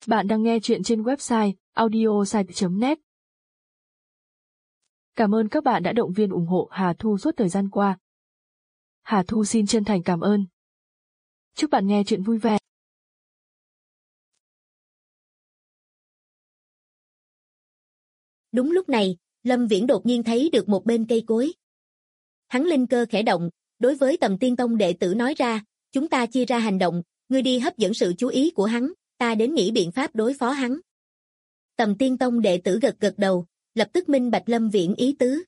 Bạn đang nghe chuyện trên website audiosite.net. Cảm ơn các bạn đã động viên ủng hộ Hà Thu suốt thời gian qua. Hà Thu xin chân thành cảm ơn. Chúc bạn nghe chuyện vui vẻ. Đúng lúc này, Lâm Viễn đột nhiên thấy được một bên cây cối. Hắn linh cơ khẽ động, đối với Tầm Tiên Tông đệ tử nói ra, chúng ta chia ra hành động, ngươi đi hấp dẫn sự chú ý của hắn, ta đến nghĩ biện pháp đối phó hắn. Tầm Tiên Tông đệ tử gật gật đầu, lập tức minh bạch Lâm Viễn ý tứ.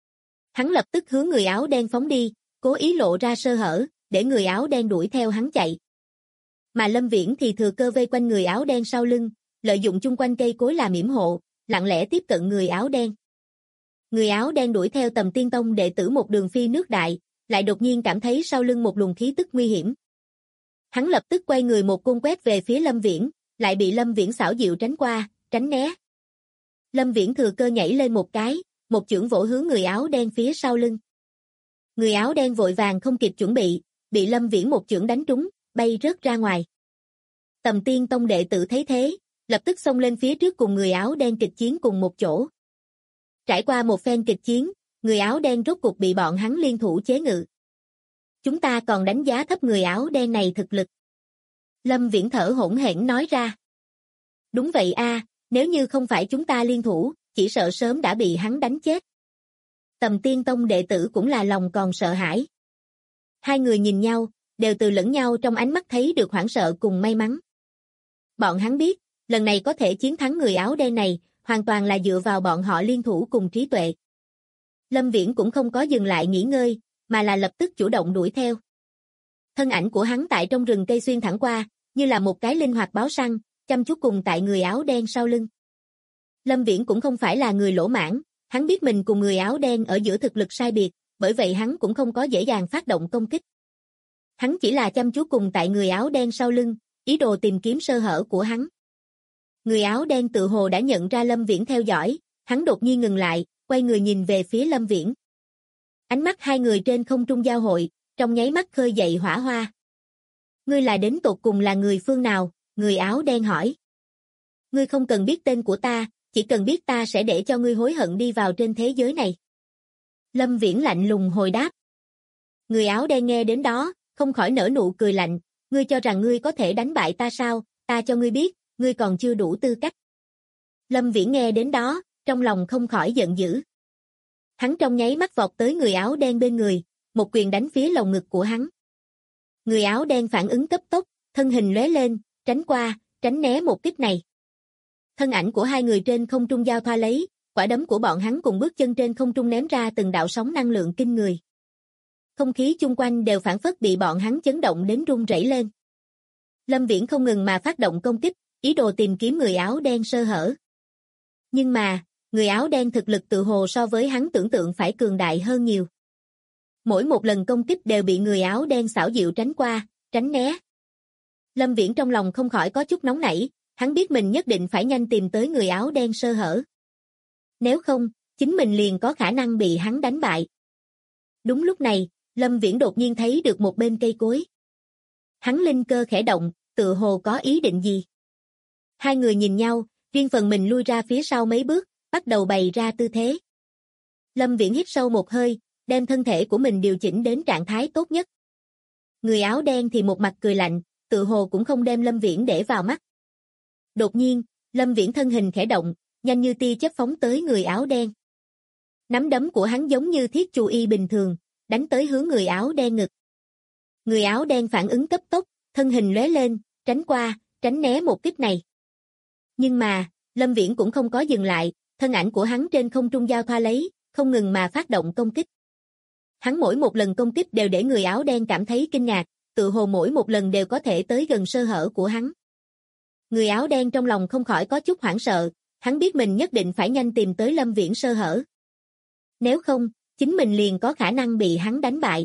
Hắn lập tức hướng người áo đen phóng đi, cố ý lộ ra sơ hở, để người áo đen đuổi theo hắn chạy. Mà Lâm Viễn thì thừa cơ vây quanh người áo đen sau lưng, lợi dụng chung quanh cây cối làm yểm hộ, lặng lẽ tiếp cận người áo đen. Người áo đen đuổi theo Tầm Tiên Tông đệ tử một đường phi nước đại, lại đột nhiên cảm thấy sau lưng một luồng khí tức nguy hiểm. Hắn lập tức quay người một côn quét về phía Lâm Viễn, lại bị Lâm Viễn xảo diệu tránh qua, tránh né. Lâm Viễn thừa cơ nhảy lên một cái, một chưởng vỗ hướng người áo đen phía sau lưng. Người áo đen vội vàng không kịp chuẩn bị Lâm Viễn một chưởng đánh trúng, bay rớt ra ngoài. Tầm Tiên Tông đệ tử thấy thế, lập tức xông lên phía trước cùng người áo đen kịch chiến cùng một chỗ. Trải qua một phen kịch chiến, người áo đen rốt cục bị bọn hắn liên thủ chế ngự. Chúng ta còn đánh giá thấp người áo đen này thực lực. Lâm Viễn thở hổn hển nói ra. Đúng vậy a, nếu như không phải chúng ta liên thủ, chỉ sợ sớm đã bị hắn đánh chết. Tầm Tiên Tông đệ tử cũng là lòng còn sợ hãi. Hai người nhìn nhau, đều từ lẫn nhau trong ánh mắt thấy được hoảng sợ cùng may mắn. Bọn hắn biết, lần này có thể chiến thắng người áo đen này, hoàn toàn là dựa vào bọn họ liên thủ cùng trí tuệ. Lâm Viễn cũng không có dừng lại nghỉ ngơi, mà là lập tức chủ động đuổi theo. Thân ảnh của hắn tại trong rừng cây xuyên thẳng qua, như là một cái linh hoạt báo săn, chăm chú cùng tại người áo đen sau lưng. Lâm Viễn cũng không phải là người lỗ mãn, hắn biết mình cùng người áo đen ở giữa thực lực sai biệt, bởi vậy hắn cũng không có dễ dàng phát động công kích. Hắn chỉ là chăm chú cùng tại người áo đen sau lưng, ý đồ tìm kiếm sơ hở của hắn. Người áo đen tự hồ đã nhận ra Lâm Viễn theo dõi, hắn đột nhiên ngừng lại, quay người nhìn về phía Lâm Viễn. Ánh mắt hai người trên không trung giao hội, trong nháy mắt khơi dậy hỏa hoa. Ngươi là đến tột cùng là người phương nào? Người áo đen hỏi. Ngươi không cần biết tên của ta, chỉ cần biết ta sẽ để cho ngươi hối hận đi vào trên thế giới này. Lâm Viễn lạnh lùng hồi đáp. Người áo đen nghe đến đó, không khỏi nở nụ cười lạnh, ngươi cho rằng ngươi có thể đánh bại ta sao, ta cho ngươi biết, ngươi còn chưa đủ tư cách. Lâm Viễn nghe đến đó, trong lòng không khỏi giận dữ. Hắn trong nháy mắt vọt tới người áo đen bên người, một quyền đánh phía lồng ngực của hắn. Người áo đen phản ứng cấp tốc, thân hình lóe lên, tránh qua, tránh né một kích này. Thân ảnh của hai người trên không trung giao thoa lấy, quả đấm của bọn hắn cùng bước chân trên không trung ném ra từng đạo sóng năng lượng kinh người. Không khí chung quanh đều phảng phất bị bọn hắn chấn động đến rung rẩy lên. Lâm Viễn không ngừng mà phát động công kích, ý đồ tìm kiếm người áo đen sơ hở. Nhưng mà, người áo đen thực lực tự hồ so với hắn tưởng tượng phải cường đại hơn nhiều. Mỗi một lần công kích đều bị người áo đen xảo diệu tránh qua, tránh né. Lâm Viễn trong lòng không khỏi có chút nóng nảy, hắn biết mình nhất định phải nhanh tìm tới người áo đen sơ hở. Nếu không, chính mình liền có khả năng bị hắn đánh bại. Đúng lúc này, Lâm Viễn đột nhiên thấy được một bên cây cối. Hắn linh cơ khẽ động, tự hồ có ý định gì. Hai người nhìn nhau, riêng phần mình lui ra phía sau mấy bước, bắt đầu bày ra tư thế. Lâm Viễn hít sâu một hơi, đem thân thể của mình điều chỉnh đến trạng thái tốt nhất. Người áo đen thì một mặt cười lạnh, tự hồ cũng không đem Lâm Viễn để vào mắt. Đột nhiên, Lâm Viễn thân hình khẽ động, nhanh như tia chớp phóng tới người áo đen. Nắm đấm của hắn giống như thiết chu y bình thường, đánh tới hướng người áo đen ngực. Người áo đen phản ứng cấp tốc, thân hình lóe lên, tránh qua, tránh né một kích này. Nhưng mà, Lâm Viễn cũng không có dừng lại, thân ảnh của hắn trên không trung giao thoa lấy, không ngừng mà phát động công kích. Hắn mỗi một lần công kích đều để người áo đen cảm thấy kinh ngạc, tự hồ mỗi một lần đều có thể tới gần sơ hở của hắn. Người áo đen trong lòng không khỏi có chút hoảng sợ, hắn biết mình nhất định phải nhanh tìm tới Lâm Viễn sơ hở. Nếu không, chính mình liền có khả năng bị hắn đánh bại.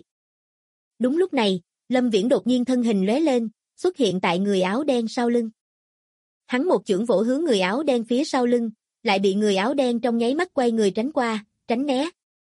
Đúng lúc này, Lâm Viễn đột nhiên thân hình lóe lên, xuất hiện tại người áo đen sau lưng. Hắn một chưởng vỗ hướng người áo đen phía sau lưng, lại bị người áo đen trong nháy mắt quay người tránh qua, tránh né.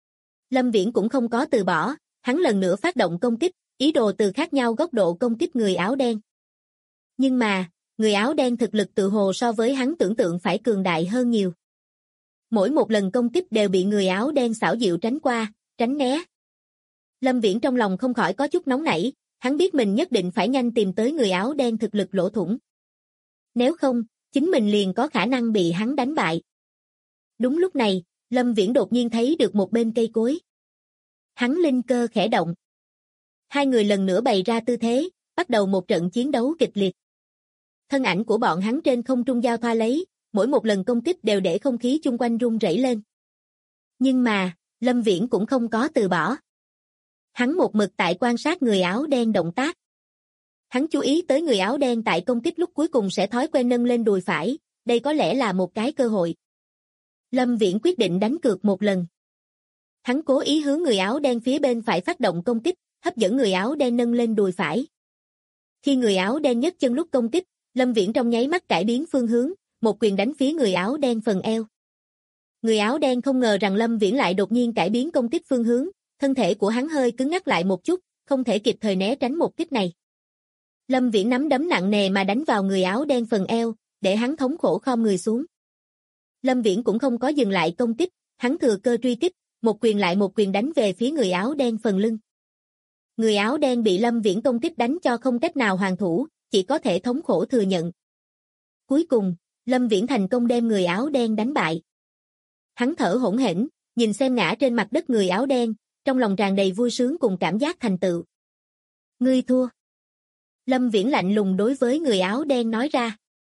Lâm Viễn cũng không có từ bỏ, hắn lần nữa phát động công kích, ý đồ từ khác nhau góc độ công kích người áo đen. Nhưng mà, người áo đen thực lực tự hồ so với hắn tưởng tượng phải cường đại hơn nhiều. Mỗi một lần công kích đều bị người áo đen xảo diệu tránh qua, tránh né. Lâm Viễn trong lòng không khỏi có chút nóng nảy, hắn biết mình nhất định phải nhanh tìm tới người áo đen thực lực lỗ thủng. Nếu không, chính mình liền có khả năng bị hắn đánh bại. Đúng lúc này, Lâm Viễn đột nhiên thấy được một bên cây cối. Hắn linh cơ khẽ động. Hai người lần nữa bày ra tư thế, bắt đầu một trận chiến đấu kịch liệt. Thân ảnh của bọn hắn trên không trung giao thoa lấy, mỗi một lần công kích đều để không khí chung quanh rung rẩy lên. Nhưng mà, Lâm Viễn cũng không có từ bỏ. Hắn một mực tại quan sát người áo đen động tác. Hắn chú ý tới người áo đen tại công kích lúc cuối cùng sẽ thói quen nâng lên đùi phải, đây có lẽ là một cái cơ hội. Lâm Viễn quyết định đánh cược một lần. Hắn cố ý hướng người áo đen phía bên phải phát động công kích, hấp dẫn người áo đen nâng lên đùi phải. Khi người áo đen nhấc chân lúc công kích, Lâm Viễn trong nháy mắt cải biến phương hướng, một quyền đánh phía người áo đen phần eo. Người áo đen không ngờ rằng Lâm Viễn lại đột nhiên cải biến công kích phương hướng, thân thể của hắn hơi cứng ngắc lại một chút, không thể kịp thời né tránh một kích này. Lâm Viễn nắm đấm nặng nề mà đánh vào người áo đen phần eo, để hắn thống khổ khom người xuống. Lâm Viễn cũng không có dừng lại công kích, hắn thừa cơ truy kích, một quyền lại một quyền đánh về phía người áo đen phần lưng. Người áo đen bị Lâm Viễn công kích đánh cho không cách nào hoàn thủ, chỉ có thể thống khổ thừa nhận. Cuối cùng, Lâm Viễn thành công đem người áo đen đánh bại. Hắn thở hổn hển, nhìn xem ngã trên mặt đất người áo đen, trong lòng tràn đầy vui sướng cùng cảm giác thành tựu. Ngươi thua. Lâm Viễn lạnh lùng đối với người áo đen nói ra.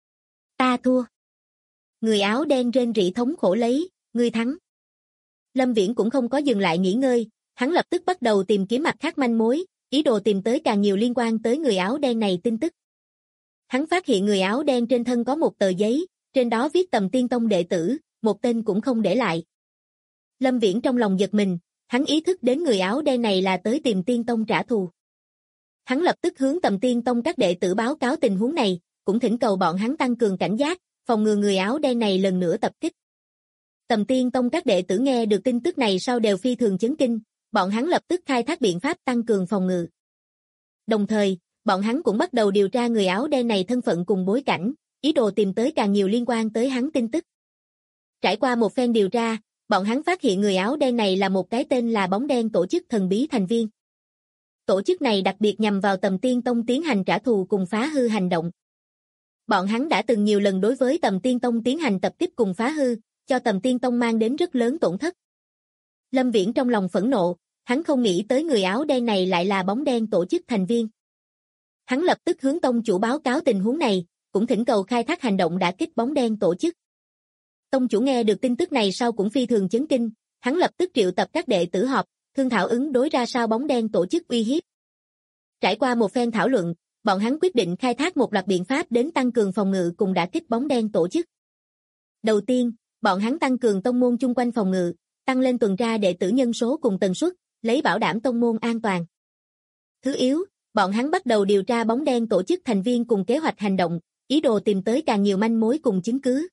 Ta thua. Người áo đen rên rỉ thống khổ lấy, ngươi thắng. Lâm Viễn cũng không có dừng lại nghỉ ngơi, hắn lập tức bắt đầu tìm kiếm mặt khác manh mối, ý đồ tìm tới càng nhiều liên quan tới người áo đen này tin tức. Hắn phát hiện người áo đen trên thân có một tờ giấy, trên đó viết Tầm Tiên Tông đệ tử, một tên cũng không để lại. Lâm Viễn trong lòng giật mình, hắn ý thức đến người áo đen này là tới tìm Tiên Tông trả thù. Hắn lập tức hướng Tầm Tiên Tông các đệ tử báo cáo tình huống này, cũng thỉnh cầu bọn hắn tăng cường cảnh giác, phòng ngừa người áo đen này lần nữa tập kích. Tầm Tiên Tông các đệ tử nghe được tin tức này sau đều phi thường chấn kinh, bọn hắn lập tức khai thác biện pháp tăng cường phòng ngự. Đồng thời, bọn hắn cũng bắt đầu điều tra người áo đen này thân phận cùng bối cảnh, ý đồ tìm tới càng nhiều liên quan tới hắn tin tức. Trải qua một phen điều tra, bọn hắn phát hiện người áo đen này là một cái tên là Bóng Đen tổ chức thần bí thành viên. Tổ chức này đặc biệt nhằm vào Tầm Tiên Tông tiến hành trả thù cùng phá hư hành động. Bọn hắn đã từng nhiều lần đối với Tầm Tiên Tông tiến hành tập kích cùng phá hư, cho Tầm Tiên Tông mang đến rất lớn tổn thất. Lâm Viễn trong lòng phẫn nộ, hắn không nghĩ tới người áo đen này lại là Bóng Đen tổ chức thành viên. Hắn lập tức hướng tông chủ báo cáo tình huống này, cũng thỉnh cầu khai thác hành động đả kích Bóng Đen tổ chức. Tông chủ nghe được tin tức này sau cũng phi thường chấn kinh, hắn lập tức triệu tập các đệ tử họp, thương thảo ứng đối ra sao Bóng Đen tổ chức uy hiếp. Trải qua một phen thảo luận, bọn hắn quyết định khai thác một loạt biện pháp đến tăng cường phòng ngự cùng đả kích Bóng Đen tổ chức. Đầu tiên, bọn hắn tăng cường tông môn chung quanh phòng ngự, tăng lên tuần tra đệ tử nhân số cùng tần suất, lấy bảo đảm tông môn an toàn. Thứ yếu, bọn hắn bắt đầu điều tra Bóng Đen tổ chức thành viên cùng kế hoạch hành động, ý đồ tìm tới càng nhiều manh mối cùng chứng cứ.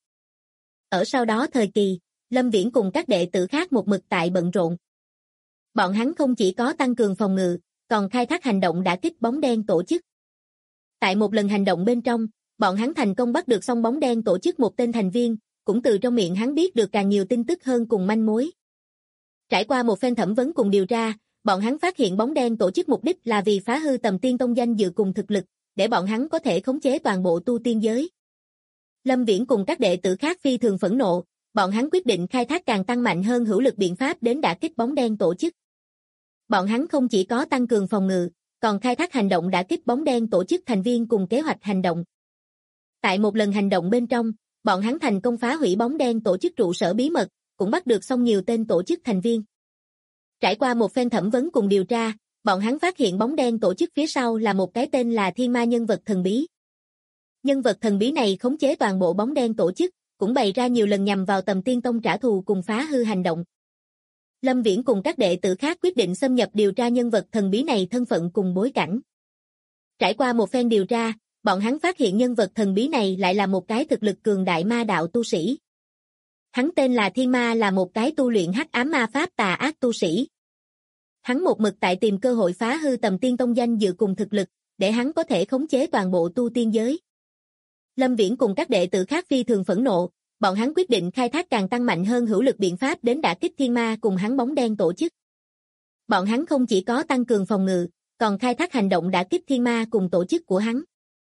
Ở sau đó thời kỳ, Lâm Viễn cùng các đệ tử khác một mực tại bận rộn. Bọn hắn không chỉ có tăng cường phòng ngự, còn khai thác hành động đả kích Bóng Đen tổ chức. Tại một lần hành động bên trong, bọn hắn thành công bắt được xong Bóng Đen tổ chức một tên thành viên, cũng từ trong miệng hắn biết được càng nhiều tin tức hơn cùng manh mối. Trải qua một phen thẩm vấn cùng điều tra, bọn hắn phát hiện Bóng Đen tổ chức mục đích là vì phá hư Tầm Tiên Tông danh dự cùng thực lực, để bọn hắn có thể khống chế toàn bộ tu tiên giới. Lâm Viễn cùng các đệ tử khác phi thường phẫn nộ, bọn hắn quyết định khai thác càng tăng mạnh hơn hữu lực biện pháp đến đả kích Bóng Đen tổ chức. Bọn hắn không chỉ có tăng cường phòng ngự, còn khai thác hành động đả kích Bóng Đen tổ chức thành viên cùng kế hoạch hành động. Tại một lần hành động bên trong, bọn hắn thành công phá hủy Bóng Đen tổ chức trụ sở bí mật, cũng bắt được xong nhiều tên tổ chức thành viên. Trải qua một phen thẩm vấn cùng điều tra, bọn hắn phát hiện Bóng Đen tổ chức phía sau là một cái tên là Thiên Ma nhân vật thần bí. Nhân vật thần bí này khống chế toàn bộ Bóng Đen tổ chức, cũng bày ra nhiều lần nhằm vào Tầm Tiên Tông trả thù cùng phá hư hành động. Lâm Viễn cùng các đệ tử khác quyết định xâm nhập điều tra nhân vật thần bí này thân phận cùng bối cảnh. Trải qua một phen điều tra, bọn hắn phát hiện nhân vật thần bí này lại là một cái thực lực cường đại ma đạo tu sĩ. Hắn tên là Thiên Ma, là một cái tu luyện hắc ám ma pháp tà ác tu sĩ. Hắn một mực tại tìm cơ hội phá hư Tầm Tiên Tông danh dự cùng thực lực, để hắn có thể khống chế toàn bộ tu tiên giới. Lâm Viễn cùng các đệ tử khác phi thường phẫn nộ, bọn hắn quyết định khai thác càng tăng mạnh hơn hữu lực biện pháp đến đả kích thiên ma cùng hắn bóng đen tổ chức. Bọn hắn không chỉ có tăng cường phòng ngự, còn khai thác hành động đả kích thiên ma cùng tổ chức của hắn.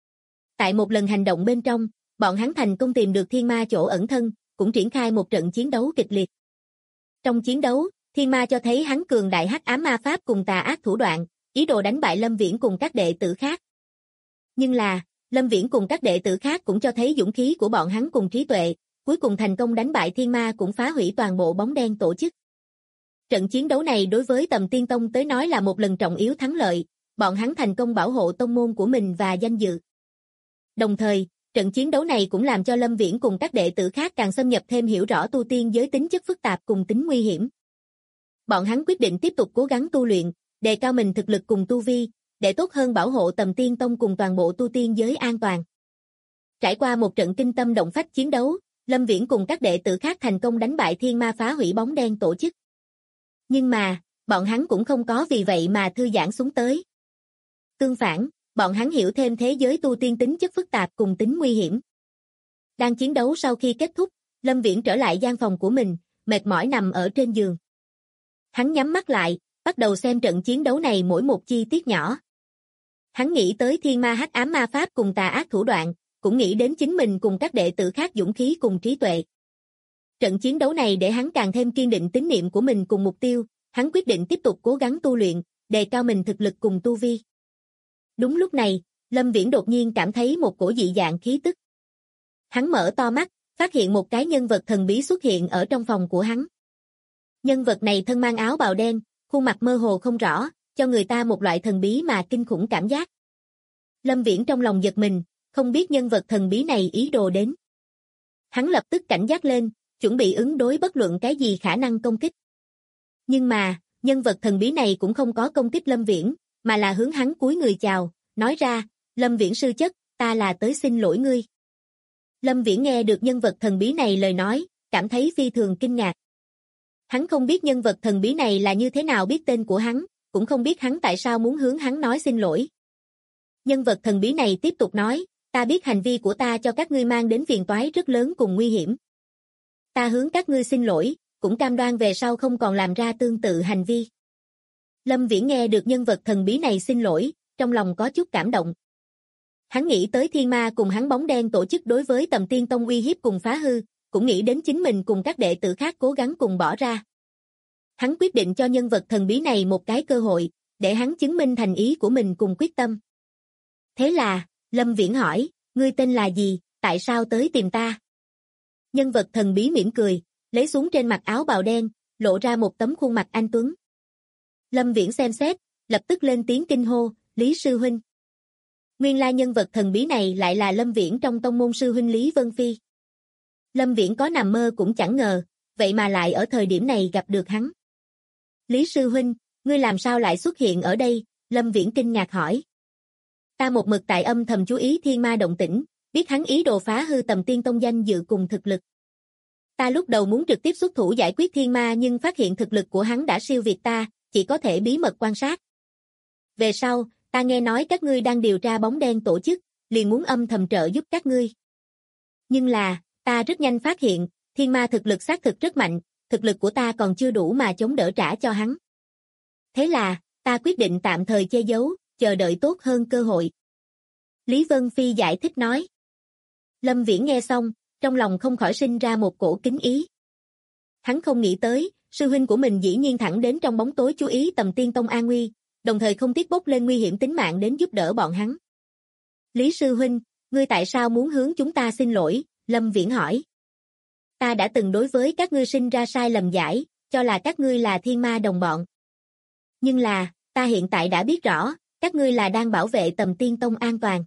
Tại một lần hành động bên trong, bọn hắn thành công tìm được thiên ma chỗ ẩn thân, cũng triển khai một trận chiến đấu kịch liệt. Trong chiến đấu, thiên ma cho thấy hắn cường đại hắc ám ma pháp cùng tà ác thủ đoạn, ý đồ đánh bại Lâm Viễn cùng các đệ tử khác. Nhưng là, Lâm Viễn cùng các đệ tử khác cũng cho thấy dũng khí của bọn hắn cùng trí tuệ, cuối cùng thành công đánh bại thiên ma cũng phá hủy toàn bộ bóng đen tổ chức. Trận chiến đấu này đối với Tầm Tiên Tông tới nói là một lần trọng yếu thắng lợi, bọn hắn thành công bảo hộ tông môn của mình và danh dự. Đồng thời, trận chiến đấu này cũng làm cho Lâm Viễn cùng các đệ tử khác càng xâm nhập thêm hiểu rõ tu tiên giới tính chất phức tạp cùng tính nguy hiểm. Bọn hắn quyết định tiếp tục cố gắng tu luyện, đề cao mình thực lực cùng tu vi, để tốt hơn bảo hộ Tầm Tiên Tông cùng toàn bộ tu tiên giới an toàn. Trải qua một trận kinh tâm động phách chiến đấu, Lâm Viễn cùng các đệ tử khác thành công đánh bại thiên ma phá hủy bóng đen tổ chức. Nhưng mà, bọn hắn cũng không có vì vậy mà thư giãn xuống tới. Tương phản, bọn hắn hiểu thêm thế giới tu tiên tính chất phức tạp cùng tính nguy hiểm. Đang chiến đấu sau khi kết thúc, Lâm Viễn trở lại gian phòng của mình, mệt mỏi nằm ở trên giường. Hắn nhắm mắt lại, bắt đầu xem trận chiến đấu này mỗi một chi tiết nhỏ. Hắn nghĩ tới thiên ma hắc ám ma pháp cùng tà ác thủ đoạn, cũng nghĩ đến chính mình cùng các đệ tử khác dũng khí cùng trí tuệ. Trận chiến đấu này để hắn càng thêm kiên định tín niệm của mình cùng mục tiêu, hắn quyết định tiếp tục cố gắng tu luyện, đề cao mình thực lực cùng tu vi. Đúng lúc này, Lâm Viễn đột nhiên cảm thấy một cổ dị dạng khí tức. Hắn mở to mắt, phát hiện một cái nhân vật thần bí xuất hiện ở trong phòng của hắn. Nhân vật này thân mang áo bào đen, khuôn mặt mơ hồ không rõ, cho người ta một loại thần bí mà kinh khủng cảm giác. Lâm Viễn trong lòng giật mình, không biết nhân vật thần bí này ý đồ đến. Hắn lập tức cảnh giác lên, chuẩn bị ứng đối bất luận cái gì khả năng công kích. Nhưng mà, nhân vật thần bí này cũng không có công kích Lâm Viễn, mà là hướng hắn cúi người chào, nói ra, Lâm Viễn sư chất, ta là tới xin lỗi ngươi. Lâm Viễn nghe được nhân vật thần bí này lời nói, cảm thấy phi thường kinh ngạc. Hắn không biết nhân vật thần bí này là như thế nào biết tên của hắn, cũng không biết hắn tại sao muốn hướng hắn nói xin lỗi. Nhân vật thần bí này tiếp tục nói, ta biết hành vi của ta cho các ngươi mang đến phiền toái rất lớn cùng nguy hiểm. Ta hướng các ngươi xin lỗi, cũng cam đoan về sau không còn làm ra tương tự hành vi. Lâm Viễn nghe được nhân vật thần bí này xin lỗi, trong lòng có chút cảm động. Hắn nghĩ tới thiên ma cùng hắn bóng đen tổ chức đối với Tầm Tiên Tông uy hiếp cùng phá hư, cũng nghĩ đến chính mình cùng các đệ tử khác cố gắng cùng bỏ ra. Hắn quyết định cho nhân vật thần bí này một cái cơ hội, để hắn chứng minh thành ý của mình cùng quyết tâm. Thế là, Lâm Viễn hỏi, ngươi tên là gì, tại sao tới tìm ta? Nhân vật thần bí mỉm cười, lấy xuống trên mặt áo bào đen, lộ ra một tấm khuôn mặt anh tuấn. Lâm Viễn xem xét, lập tức lên tiếng kinh hô, Lý sư huynh. Nguyên lai nhân vật thần bí này lại là Lâm Viễn trong tông môn sư huynh Lý Vân Phi. Lâm Viễn có nằm mơ cũng chẳng ngờ, vậy mà lại ở thời điểm này gặp được hắn. Lý sư huynh, ngươi làm sao lại xuất hiện ở đây? Lâm Viễn kinh ngạc hỏi. Ta một mực tại âm thầm chú ý thiên ma động tĩnh, biết hắn ý đồ phá hư Tầm Tiên Tông danh dự cùng thực lực. Ta lúc đầu muốn trực tiếp xuất thủ giải quyết thiên ma nhưng phát hiện thực lực của hắn đã siêu việt ta, chỉ có thể bí mật quan sát. Về sau, ta nghe nói các ngươi đang điều tra bóng đen tổ chức, liền muốn âm thầm trợ giúp các ngươi. Nhưng là, ta rất nhanh phát hiện, thiên ma thực lực xác thực rất mạnh, thực lực của ta còn chưa đủ mà chống đỡ trả cho hắn. Thế là, ta quyết định tạm thời che giấu, chờ đợi tốt hơn cơ hội. Lý Vân Phi giải thích nói. Lâm Viễn nghe xong, trong lòng không khỏi sinh ra một cổ kính ý. Hắn không nghĩ tới, sư huynh của mình dĩ nhiên thẳng đến trong bóng tối chú ý Tầm Tiên Tông an nguy, đồng thời không tiếc bốc lên nguy hiểm tính mạng đến giúp đỡ bọn hắn. Lý sư huynh, ngươi tại sao muốn hướng chúng ta xin lỗi? Lâm Viễn hỏi. Ta đã từng đối với các ngươi sinh ra sai lầm giải, cho là các ngươi là thiên ma đồng bọn. Nhưng là, ta hiện tại đã biết rõ, các ngươi là đang bảo vệ Tầm Tiên Tông an toàn.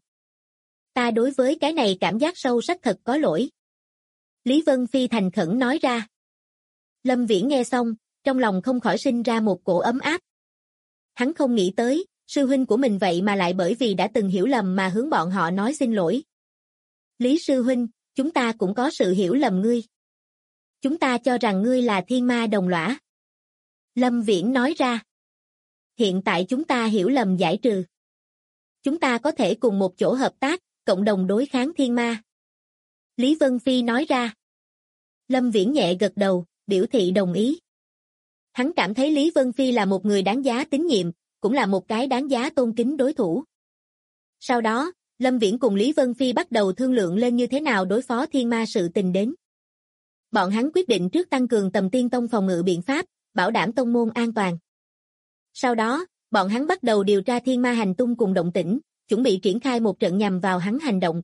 Ta đối với cái này cảm giác sâu sắc thật có lỗi. Lý Vân Phi thành khẩn nói ra. Lâm Viễn nghe xong, trong lòng không khỏi sinh ra một cổ ấm áp. Hắn không nghĩ tới, sư huynh của mình vậy mà lại bởi vì đã từng hiểu lầm mà hướng bọn họ nói xin lỗi. Lý sư huynh, chúng ta cũng có sự hiểu lầm ngươi. Chúng ta cho rằng ngươi là thiên ma đồng lõa. Lâm Viễn nói ra. Hiện tại chúng ta hiểu lầm giải trừ. Chúng ta có thể cùng một chỗ hợp tác, cộng đồng đối kháng thiên ma. Lý Vân Phi nói ra. Lâm Viễn nhẹ gật đầu, biểu thị đồng ý. Hắn cảm thấy Lý Vân Phi là một người đáng giá tín nhiệm, cũng là một cái đáng giá tôn kính đối thủ. Sau đó, Lâm Viễn cùng Lý Vân Phi bắt đầu thương lượng lên như thế nào đối phó thiên ma sự tình đến. Bọn hắn quyết định trước tăng cường Tầm Tiên Tông phòng ngự biện pháp, bảo đảm tông môn an toàn. Sau đó, bọn hắn bắt đầu điều tra thiên ma hành tung cùng động tĩnh, chuẩn bị triển khai một trận nhằm vào hắn hành động.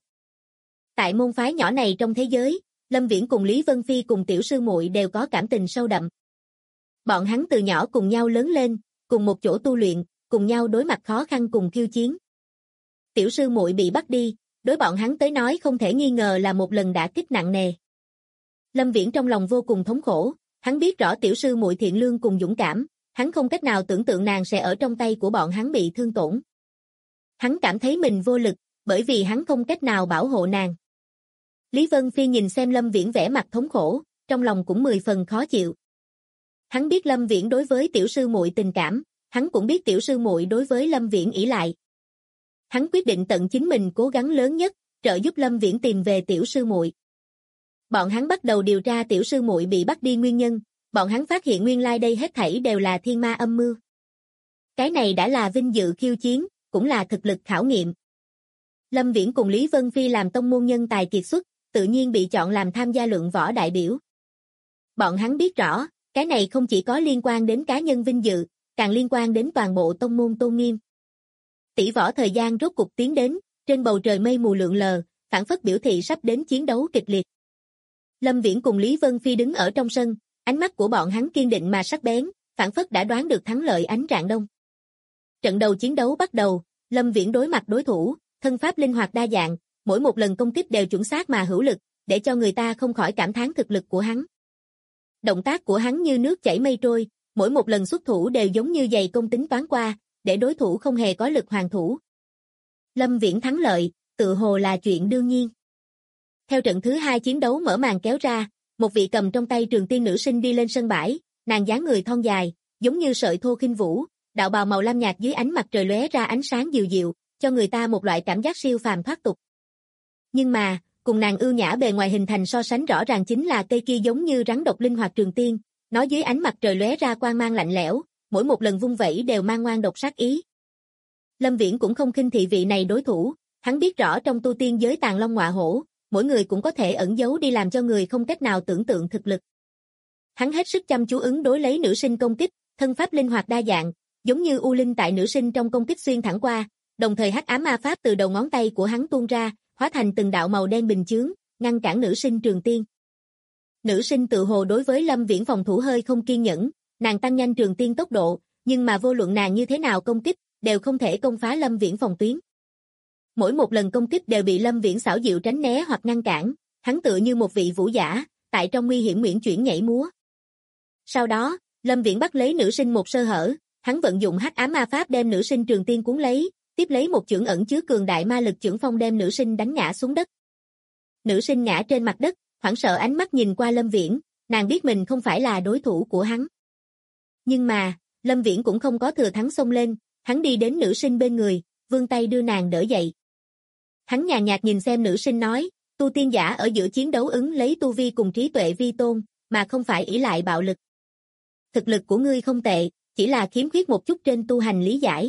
Tại môn phái nhỏ này trong thế giới, Lâm Viễn cùng Lý Vân Phi cùng tiểu sư muội đều có cảm tình sâu đậm. Bọn hắn từ nhỏ cùng nhau lớn lên, cùng một chỗ tu luyện, cùng nhau đối mặt khó khăn cùng khiêu chiến. Tiểu sư muội bị bắt đi, đối bọn hắn tới nói không thể nghi ngờ là một lần đả kích nặng nề. Lâm Viễn trong lòng vô cùng thống khổ, hắn biết rõ tiểu sư muội thiện lương cùng dũng cảm, hắn không cách nào tưởng tượng nàng sẽ ở trong tay của bọn hắn bị thương tổn. Hắn cảm thấy mình vô lực, bởi vì hắn không cách nào bảo hộ nàng. Lý Vân Phi nhìn xem Lâm Viễn vẻ mặt thống khổ, trong lòng cũng 10 phần khó chịu. Hắn biết Lâm Viễn đối với tiểu sư muội tình cảm, hắn cũng biết tiểu sư muội đối với Lâm Viễn ỷ lại. Hắn quyết định tận chính mình cố gắng lớn nhất, trợ giúp Lâm Viễn tìm về tiểu sư muội. Bọn hắn bắt đầu điều tra tiểu sư muội bị bắt đi nguyên nhân, bọn hắn phát hiện nguyên lai đây hết thảy đều là thiên ma âm mưu. Cái này đã là vinh dự khiêu chiến, cũng là thực lực khảo nghiệm. Lâm Viễn cùng Lý Vân Phi làm tông môn nhân tài kiệt xuất, tự nhiên bị chọn làm tham gia luận võ đại biểu. Bọn hắn biết rõ, cái này không chỉ có liên quan đến cá nhân vinh dự, càng liên quan đến toàn bộ tông môn tôn nghiêm. Tỷ võ thời gian rốt cục tiến đến, trên bầu trời mây mù lượn lờ, phảng phất biểu thị sắp đến chiến đấu kịch liệt. Lâm Viễn cùng Lý Vân Phi đứng ở trong sân, ánh mắt của bọn hắn kiên định mà sắc bén, phảng phất đã đoán được thắng lợi ánh rạng đông. Trận đầu chiến đấu bắt đầu, Lâm Viễn đối mặt đối thủ, thân pháp linh hoạt đa dạng, mỗi một lần công kích đều chuẩn xác mà hữu lực, để cho người ta không khỏi cảm thán thực lực của hắn. Động tác của hắn như nước chảy mây trôi, mỗi một lần xuất thủ đều giống như giày công tính toán qua, để đối thủ không hề có lực hoàn thủ. Lâm Viễn thắng lợi, tự hồ là chuyện đương nhiên. Theo trận thứ 2 chiến đấu mở màn kéo ra, một vị cầm trong tay trường tiên nữ sinh đi lên sân bãi, nàng dáng người thon dài, giống như sợi thô khinh vũ, đạo bào màu lam nhạt dưới ánh mặt trời lóe ra ánh sáng dịu dịu, cho người ta một loại cảm giác siêu phàm thoát tục. Nhưng mà, cùng nàng ưu nhã bề ngoài hình thành so sánh rõ ràng chính là cây kia giống như rắn độc linh hoạt trường tiên, nó dưới ánh mặt trời lóe ra quang mang lạnh lẽo, mỗi một lần vung vẩy đều mang ngoan độc sát ý. Lâm Viễn cũng không khinh thị vị này đối thủ, hắn biết rõ trong tu tiên giới tàng long ngọa hổ, mỗi người cũng có thể ẩn giấu đi làm cho người không cách nào tưởng tượng thực lực. Hắn hết sức chăm chú ứng đối lấy nữ sinh công kích, thân pháp linh hoạt đa dạng, giống như u linh tại nữ sinh trong công kích xuyên thẳng qua, đồng thời hắc ám ma pháp từ đầu ngón tay của hắn tuôn ra, hóa thành từng đạo màu đen bình chướng, ngăn cản nữ sinh trường tiên. Nữ sinh tự hồ đối với Lâm Viễn phòng thủ hơi không kiên nhẫn, nàng tăng nhanh trường tiên tốc độ, nhưng mà vô luận nàng như thế nào công kích, đều không thể công phá Lâm Viễn phòng tuyến. Mỗi một lần công kích đều bị Lâm Viễn xảo diệu tránh né hoặc ngăn cản, hắn tựa như một vị vũ giả, tại trong nguy hiểm uyển chuyển nhảy múa. Sau đó, Lâm Viễn bắt lấy nữ sinh một sơ hở, hắn vận dụng hắc ám ma pháp đem nữ sinh trường tiên cuốn lấy, tiếp lấy một chưởng ẩn chứa cường đại ma lực chưởng phong đem nữ sinh đánh ngã xuống đất. Nữ sinh ngã trên mặt đất, hoảng sợ ánh mắt nhìn qua Lâm Viễn, nàng biết mình không phải là đối thủ của hắn. Nhưng mà, Lâm Viễn cũng không có thừa thắng xông lên, hắn đi đến nữ sinh bên người, vươn tay đưa nàng đỡ dậy. Hắn nhàn nhạt nhìn xem nữ sinh nói, tu tiên giả ở giữa chiến đấu ứng lấy tu vi cùng trí tuệ vi tôn, mà không phải ỷ lại bạo lực. Thực lực của ngươi không tệ, chỉ là khiếm khuyết một chút trên tu hành lý giải.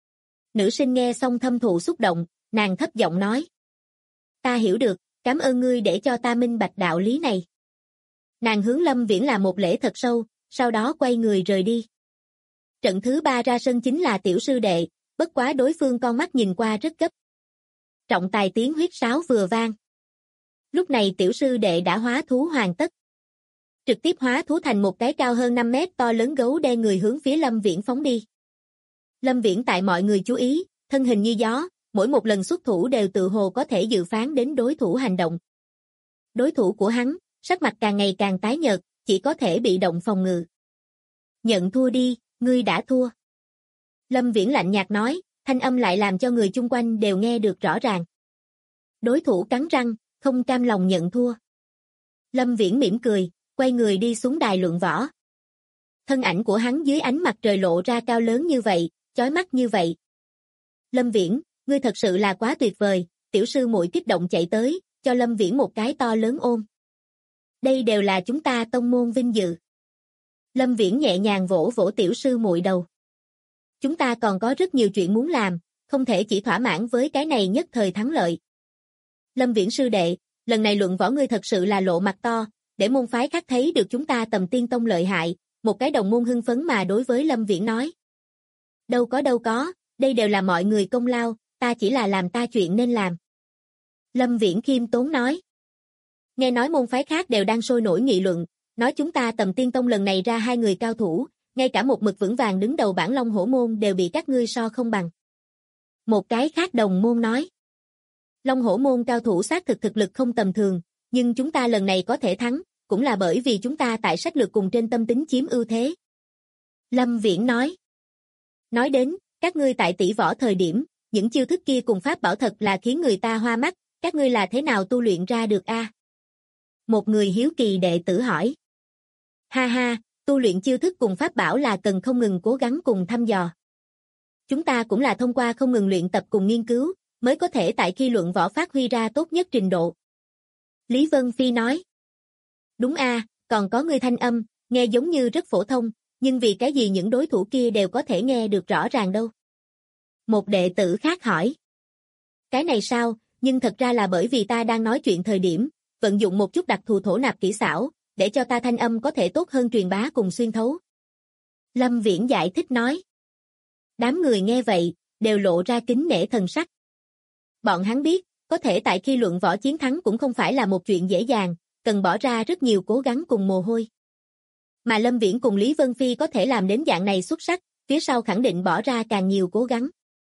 Nữ sinh nghe xong thâm thụ xúc động, nàng thấp giọng nói. Ta hiểu được, cảm ơn ngươi để cho ta minh bạch đạo lý này. Nàng hướng Lâm Viễn làm một lễ thật sâu, sau đó quay người rời đi. Trận thứ 3 ra sân chính là tiểu sư đệ, bất quá đối phương con mắt nhìn qua rất gấp. Trọng tài tiếng huýt sáo vừa vang. Lúc này tiểu sư đệ đã hóa thú hoàn tất. Trực tiếp hóa thú thành một cái cao hơn 5 mét to lớn gấu đen người hướng phía Lâm Viễn phóng đi. Lâm Viễn tại mọi người chú ý, thân hình như gió, mỗi một lần xuất thủ đều tự hồ có thể dự phán đến đối thủ hành động. Đối thủ của hắn, sắc mặt càng ngày càng tái nhợt, chỉ có thể bị động phòng ngự. Nhận thua đi, ngươi đã thua. Lâm Viễn lạnh nhạt nói, thanh âm lại làm cho người chung quanh đều nghe được rõ ràng. Đối thủ cắn răng, không cam lòng nhận thua. Lâm Viễn mỉm cười, quay người đi xuống đài luận võ. Thân ảnh của hắn dưới ánh mặt trời lộ ra cao lớn như vậy, chói mắt như vậy. Lâm Viễn, ngươi thật sự là quá tuyệt vời, tiểu sư muội kích động chạy tới, cho Lâm Viễn một cái to lớn ôm. Đây đều là chúng ta tông môn vinh dự. Lâm Viễn nhẹ nhàng vỗ vỗ tiểu sư muội đầu. Chúng ta còn có rất nhiều chuyện muốn làm, không thể chỉ thỏa mãn với cái này nhất thời thắng lợi. Lâm Viễn sư đệ, lần này luận võ ngươi thật sự là lộ mặt to, để môn phái khác thấy được chúng ta Tầm Tiên Tông lợi hại, một cái đồng môn hưng phấn mà đối với Lâm Viễn nói. Đâu có, đây đều là mọi người công lao, ta chỉ là làm ta chuyện nên làm. Lâm Viễn khiêm tốn nói. Nghe nói môn phái khác đều đang sôi nổi nghị luận, nói chúng ta Tầm Tiên Tông lần này ra 2 người cao thủ, ngay cả một mực vững vàng đứng đầu bảng Long Hổ môn đều bị các ngươi so không bằng. Một cái khác đồng môn nói. Long Hổ môn cao thủ xác thực lực không tầm thường, nhưng chúng ta lần này có thể thắng, cũng là bởi vì chúng ta tại sách lược cùng trên tâm tính chiếm ưu thế. Lâm Viễn nói. Nói đến, các ngươi tại tỷ võ thời điểm, những chiêu thức kia cùng pháp bảo thật là khiến người ta hoa mắt, các ngươi là thế nào tu luyện ra được a? Một người hiếu kỳ đệ tử hỏi. Ha ha, tu luyện chiêu thức cùng pháp bảo là cần không ngừng cố gắng cùng thăm dò. Chúng ta cũng là thông qua không ngừng luyện tập cùng nghiên cứu, mới có thể tại khi luận võ phát huy ra tốt nhất trình độ. Lý Vân Phi nói. Đúng a, còn có người thanh âm, nghe giống như rất phổ thông, nhưng vì cái gì những đối thủ kia đều có thể nghe được rõ ràng đâu? Một đệ tử khác hỏi. Cái này sao, nhưng thật ra là bởi vì ta đang nói chuyện thời điểm, vận dụng một chút đặc thù thổ nạp kỹ xảo, để cho ta thanh âm có thể tốt hơn truyền bá cùng xuyên thấu. Lâm Viễn giải thích nói. Đám người nghe vậy, đều lộ ra kính nể thần sắc. Bọn hắn biết, có thể tại khi luận võ chiến thắng cũng không phải là một chuyện dễ dàng, cần bỏ ra rất nhiều cố gắng cùng mồ hôi. Mà Lâm Viễn cùng Lý Vân Phi có thể làm đến dạng này xuất sắc, phía sau khẳng định bỏ ra càng nhiều cố gắng.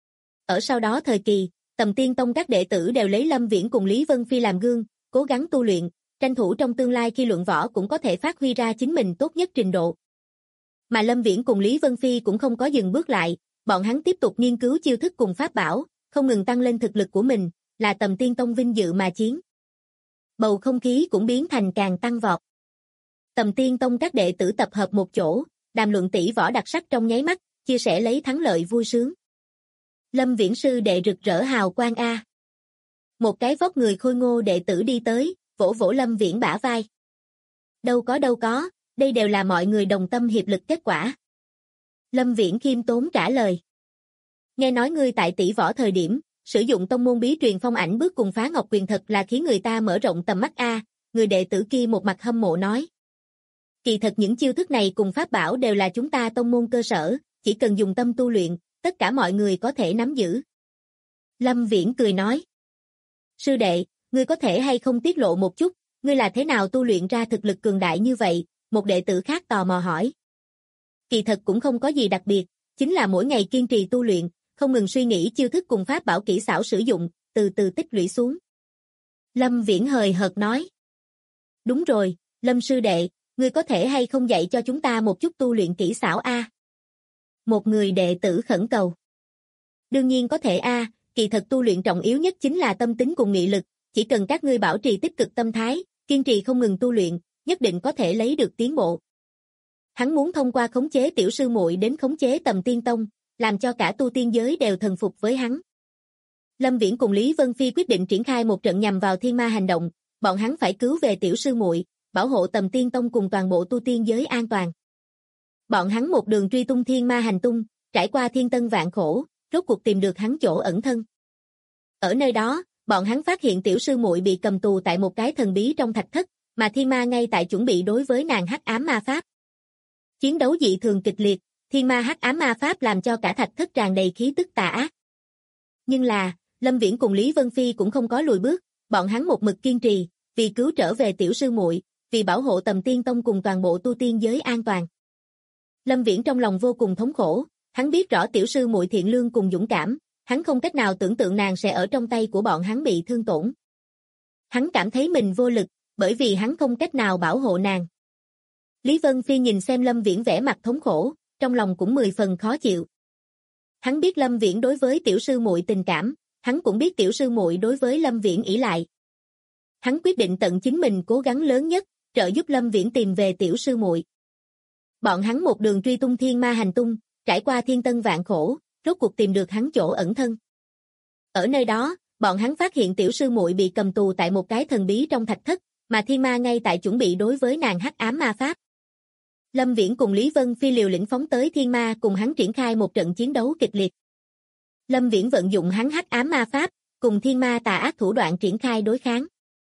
Ở sau đó thời kỳ, Tầm Tiên Tông các đệ tử đều lấy Lâm Viễn cùng Lý Vân Phi làm gương, cố gắng tu luyện, tranh thủ trong tương lai khi luận võ cũng có thể phát huy ra chính mình tốt nhất trình độ. Mà Lâm Viễn cùng Lý Vân Phi cũng không có dừng bước lại, bọn hắn tiếp tục nghiên cứu chiêu thức cùng pháp bảo, không ngừng tăng lên thực lực của mình, là Tầm Tiên Tông vinh dự mà chiến. Bầu không khí cũng biến thành càng tăng vọt. Tầm Tiên Tông các đệ tử tập hợp một chỗ, đàm luận tỷ võ đặc sắc trong nháy mắt, chia sẻ lấy thắng lợi vui sướng. Lâm Viễn sư đệ rực rỡ hào quang a. Một cái vóc người khôi ngô đệ tử đi tới, vỗ vỗ Lâm Viễn bả vai. Đâu có, đây đều là mọi người đồng tâm hiệp lực kết quả. Lâm Viễn khiêm tốn trả lời. Nghe nói ngươi tại tỷ võ thời điểm, sử dụng tông môn bí truyền phong ảnh bước cùng phá ngọc quyền thật là khiến người ta mở rộng tầm mắt a, người đệ tử kia một mặt hâm mộ nói. Kỳ thật những chiêu thức này cùng pháp bảo đều là chúng ta tông môn cơ sở, chỉ cần dùng tâm tu luyện, tất cả mọi người có thể nắm giữ. Lâm Viễn cười nói. Sư đệ, ngươi có thể hay không tiết lộ một chút, ngươi là thế nào tu luyện ra thực lực cường đại như vậy? Một đệ tử khác tò mò hỏi. Kỳ thật cũng không có gì đặc biệt, chính là mỗi ngày kiên trì tu luyện, không ngừng suy nghĩ chiêu thức cùng pháp bảo kỹ xảo sử dụng, từ từ tích lũy xuống. Lâm Viễn hời hợt nói. Đúng rồi, Lâm sư đệ, ngươi có thể hay không dạy cho chúng ta một chút tu luyện kỹ xảo a? Một người đệ tử khẩn cầu. Đương nhiên có thể a, kỳ thật tu luyện trọng yếu nhất chính là tâm tính cùng nghị lực, chỉ cần các ngươi bảo trì tích cực tâm thái, kiên trì không ngừng tu luyện, nhất định có thể lấy được tiến bộ. Hắn muốn thông qua khống chế tiểu sư muội đến khống chế Tầm Tiên Tông, làm cho cả tu tiên giới đều thần phục với hắn. Lâm Viễn cùng Lý Vân Phi quyết định triển khai một trận nhằm vào thiên ma hành động, bọn hắn phải cứu về tiểu sư muội, bảo hộ Tầm Tiên Tông cùng toàn bộ tu tiên giới an toàn. Bọn hắn một đường truy tung thiên ma hành tung, trải qua thiên tân vạn khổ, rốt cuộc tìm được hắn chỗ ẩn thân. Ở nơi đó, bọn hắn phát hiện tiểu sư muội bị cầm tù tại một cái thần bí trong thạch thất, mà thiên ma ngay tại chuẩn bị đối với nàng hắc ám ma pháp. Chiến đấu dị thường kịch liệt, thiên ma hắc ám ma pháp làm cho cả thạch thất tràn đầy khí tức tà ác. Nhưng là, Lâm Viễn cùng Lý Vân Phi cũng không có lùi bước, bọn hắn một mực kiên trì, vì cứu trở về tiểu sư muội, vì bảo hộ Tầm Tiên Tông cùng toàn bộ tu tiên giới an toàn. Lâm Viễn trong lòng vô cùng thống khổ, hắn biết rõ tiểu sư muội thiện lương cùng dũng cảm, hắn không cách nào tưởng tượng nàng sẽ ở trong tay của bọn hắn bị thương tổn. Hắn cảm thấy mình vô lực, bởi vì hắn không cách nào bảo hộ nàng. Lý Vân Phi nhìn xem Lâm Viễn vẻ mặt thống khổ, trong lòng cũng 10 phần khó chịu. Hắn biết Lâm Viễn đối với tiểu sư muội tình cảm, hắn cũng biết tiểu sư muội đối với Lâm Viễn ỷ lại. Hắn quyết định tận chính mình cố gắng lớn nhất, trợ giúp Lâm Viễn tìm về tiểu sư muội. Bọn hắn một đường truy tung thiên ma hành tung, trải qua thiên tân vạn khổ, rốt cuộc tìm được hắn chỗ ẩn thân. Ở nơi đó, Bọn hắn phát hiện tiểu sư muội bị cầm tù tại một cái thần bí trong thạch thất, mà thiên ma ngay tại chuẩn bị đối với nàng hắc ám ma pháp. Lâm Viễn cùng Lý Vân Phi liều lĩnh phóng tới thiên ma cùng hắn triển khai một trận chiến đấu kịch liệt. Lâm Viễn vận dụng hắn hắc ám ma pháp, cùng thiên ma tà ác thủ đoạn triển khai đối kháng.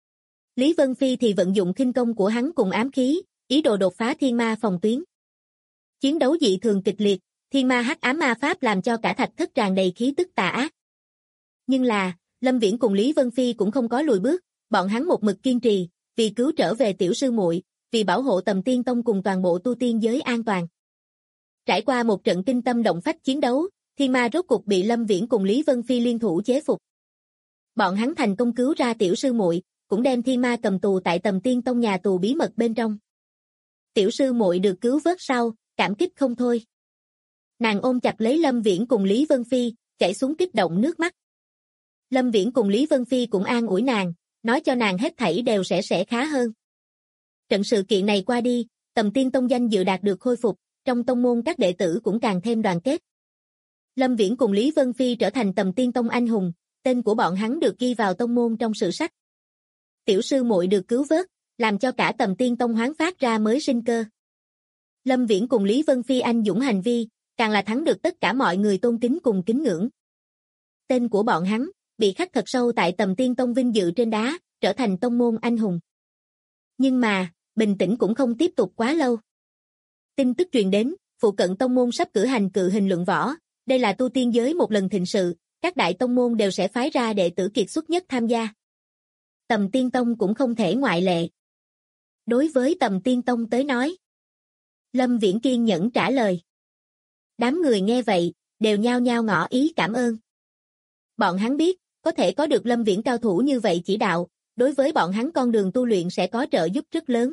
Lý Vân Phi thì vận dụng khinh công của hắn cùng ám khí, ý đồ đột phá thiên ma phòng tuyến. Chiến đấu dị thường kịch liệt, thiên ma hắc ám ma pháp làm cho cả thạch thất tràn đầy khí tức tà ác. Nhưng là, Lâm Viễn cùng Lý Vân Phi cũng không có lùi bước, bọn hắn một mực kiên trì, vì cứu trở về tiểu sư muội, vì bảo hộ Tầm Tiên Tông cùng toàn bộ tu tiên giới an toàn. Trải qua một trận kinh tâm động phách chiến đấu, thiên ma rốt cục bị Lâm Viễn cùng Lý Vân Phi liên thủ chế phục. Bọn hắn thành công cứu ra tiểu sư muội, cũng đem thiên ma cầm tù tại Tầm Tiên Tông nhà tù bí mật bên trong. Tiểu sư muội được cứu vớt sau, cảm kích không thôi. Nàng ôm chặt lấy Lâm Viễn cùng Lý Vân Phi, chảy xuống kích động nước mắt. Lâm Viễn cùng Lý Vân Phi cũng an ủi nàng, nói cho nàng hết thảy đều sẽ khá hơn. Trận sự kiện này qua đi, Tầm Tiên Tông danh dự đạt được khôi phục, trong tông môn các đệ tử cũng càng thêm đoàn kết. Lâm Viễn cùng Lý Vân Phi trở thành Tầm Tiên Tông anh hùng, tên của bọn hắn được ghi vào tông môn trong sử sách. Tiểu sư muội được cứu vớt, làm cho cả Tầm Tiên Tông hoán phát ra mới sinh cơ. Lâm Viễn cùng Lý Vân Phi anh dũng hành vi, càng là thắng được tất cả mọi người tôn kính cùng kính ngưỡng. Tên của bọn hắn bị khắc thật sâu tại Tầm Tiên Tông vinh dự trên đá, trở thành tông môn anh hùng. Nhưng mà, bình tĩnh cũng không tiếp tục quá lâu. Tin tức truyền đến, phụ cận tông môn sắp cử hành cự hình luận võ, đây là tu tiên giới một lần thịnh sự, các đại tông môn đều sẽ phái ra đệ tử kiệt xuất nhất tham gia. Tầm Tiên Tông cũng không thể ngoại lệ. Đối với Tầm Tiên Tông tới nói, Lâm Viễn kiên nhẫn trả lời. Đám người nghe vậy, đều nhao nhao ngỏ ý cảm ơn. Bọn hắn biết, có thể có được Lâm Viễn cao thủ như vậy chỉ đạo, đối với bọn hắn con đường tu luyện sẽ có trợ giúp rất lớn.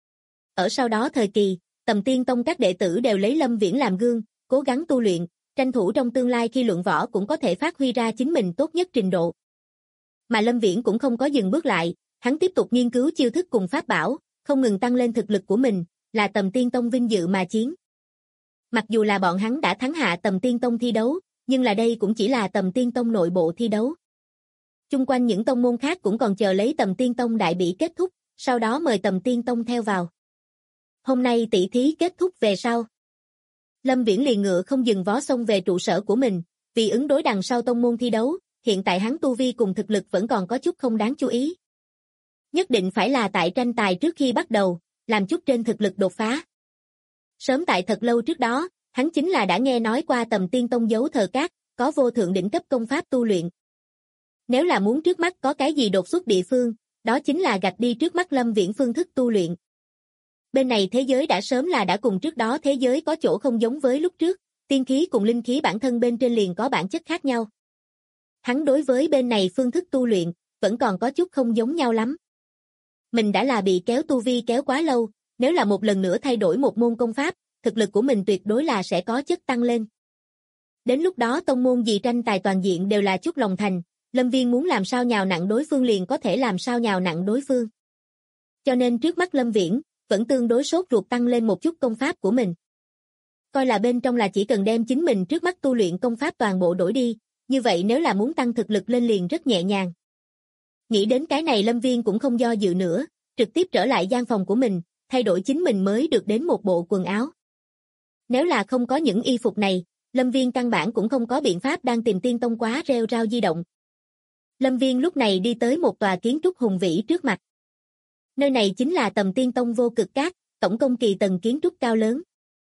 Ở sau đó thời kỳ, Tầm Tiên Tông các đệ tử đều lấy Lâm Viễn làm gương, cố gắng tu luyện, tranh thủ trong tương lai khi luận võ cũng có thể phát huy ra chính mình tốt nhất trình độ. Mà Lâm Viễn cũng không có dừng bước lại, hắn tiếp tục nghiên cứu chiêu thức cùng pháp bảo, không ngừng tăng lên thực lực của mình, là Tầm Tiên Tông vinh dự mà chiến. Mặc dù là bọn hắn đã thắng hạ Tầm Tiên Tông thi đấu, nhưng là đây cũng chỉ là Tầm Tiên Tông nội bộ thi đấu. Chung quanh những tông môn khác cũng còn chờ lấy Tầm Tiên Tông đại bỉ kết thúc, sau đó mời Tầm Tiên Tông theo vào. Hôm nay tỷ thí kết thúc về sau. Lâm Viễn liền ngựa không dừng vó xông về trụ sở của mình, vì ứng đối đằng sau tông môn thi đấu, hiện tại hắn tu vi cùng thực lực vẫn còn có chút không đáng chú ý. Nhất định phải là tại tranh tài trước khi bắt đầu, làm chút trên thực lực đột phá. Sớm tại thật lâu trước đó, hắn chính là đã nghe nói qua Tầm Tiên Tông giấu thờ cát, có vô thượng đỉnh cấp công pháp tu luyện. Nếu là muốn trước mắt có cái gì đột xuất địa phương, đó chính là gạch đi trước mắt Lâm Viễn phương thức tu luyện. Bên này thế giới đã sớm là đã cùng trước đó thế giới có chỗ không giống với lúc trước, tiên khí cùng linh khí bản thân bên trên liền có bản chất khác nhau. Hắn đối với bên này phương thức tu luyện, vẫn còn có chút không giống nhau lắm. Mình đã là bị kéo tu vi kéo quá lâu, nếu là một lần nữa thay đổi một môn công pháp, thực lực của mình tuyệt đối là sẽ có chất tăng lên. Đến lúc đó tông môn gì tranh tài toàn diện đều là chút lòng thành, Lâm Viên muốn làm sao nhào nặng đối phương liền có thể làm sao nhào nặng đối phương. Cho nên trước mắt Lâm Viễn, vẫn tương đối sốt ruột tăng lên một chút công pháp của mình. Coi là bên trong là chỉ cần đem chính mình trước mắt tu luyện công pháp toàn bộ đổi đi, như vậy nếu là muốn tăng thực lực lên liền rất nhẹ nhàng. Nghĩ đến cái này Lâm Viên cũng không do dự nữa, trực tiếp trở lại gian phòng của mình, thay đổi chính mình mới được đến một bộ quần áo. Nếu là không có những y phục này, Lâm Viên căn bản cũng không có biện pháp đang tìm Tiên Tông quá rêu rao di động. Lâm Viên lúc này đi tới một tòa kiến trúc hùng vĩ trước mặt. Nơi này chính là Tầm Tiên Tông Vô Cực Các, tổng công kỳ tầng kiến trúc cao lớn.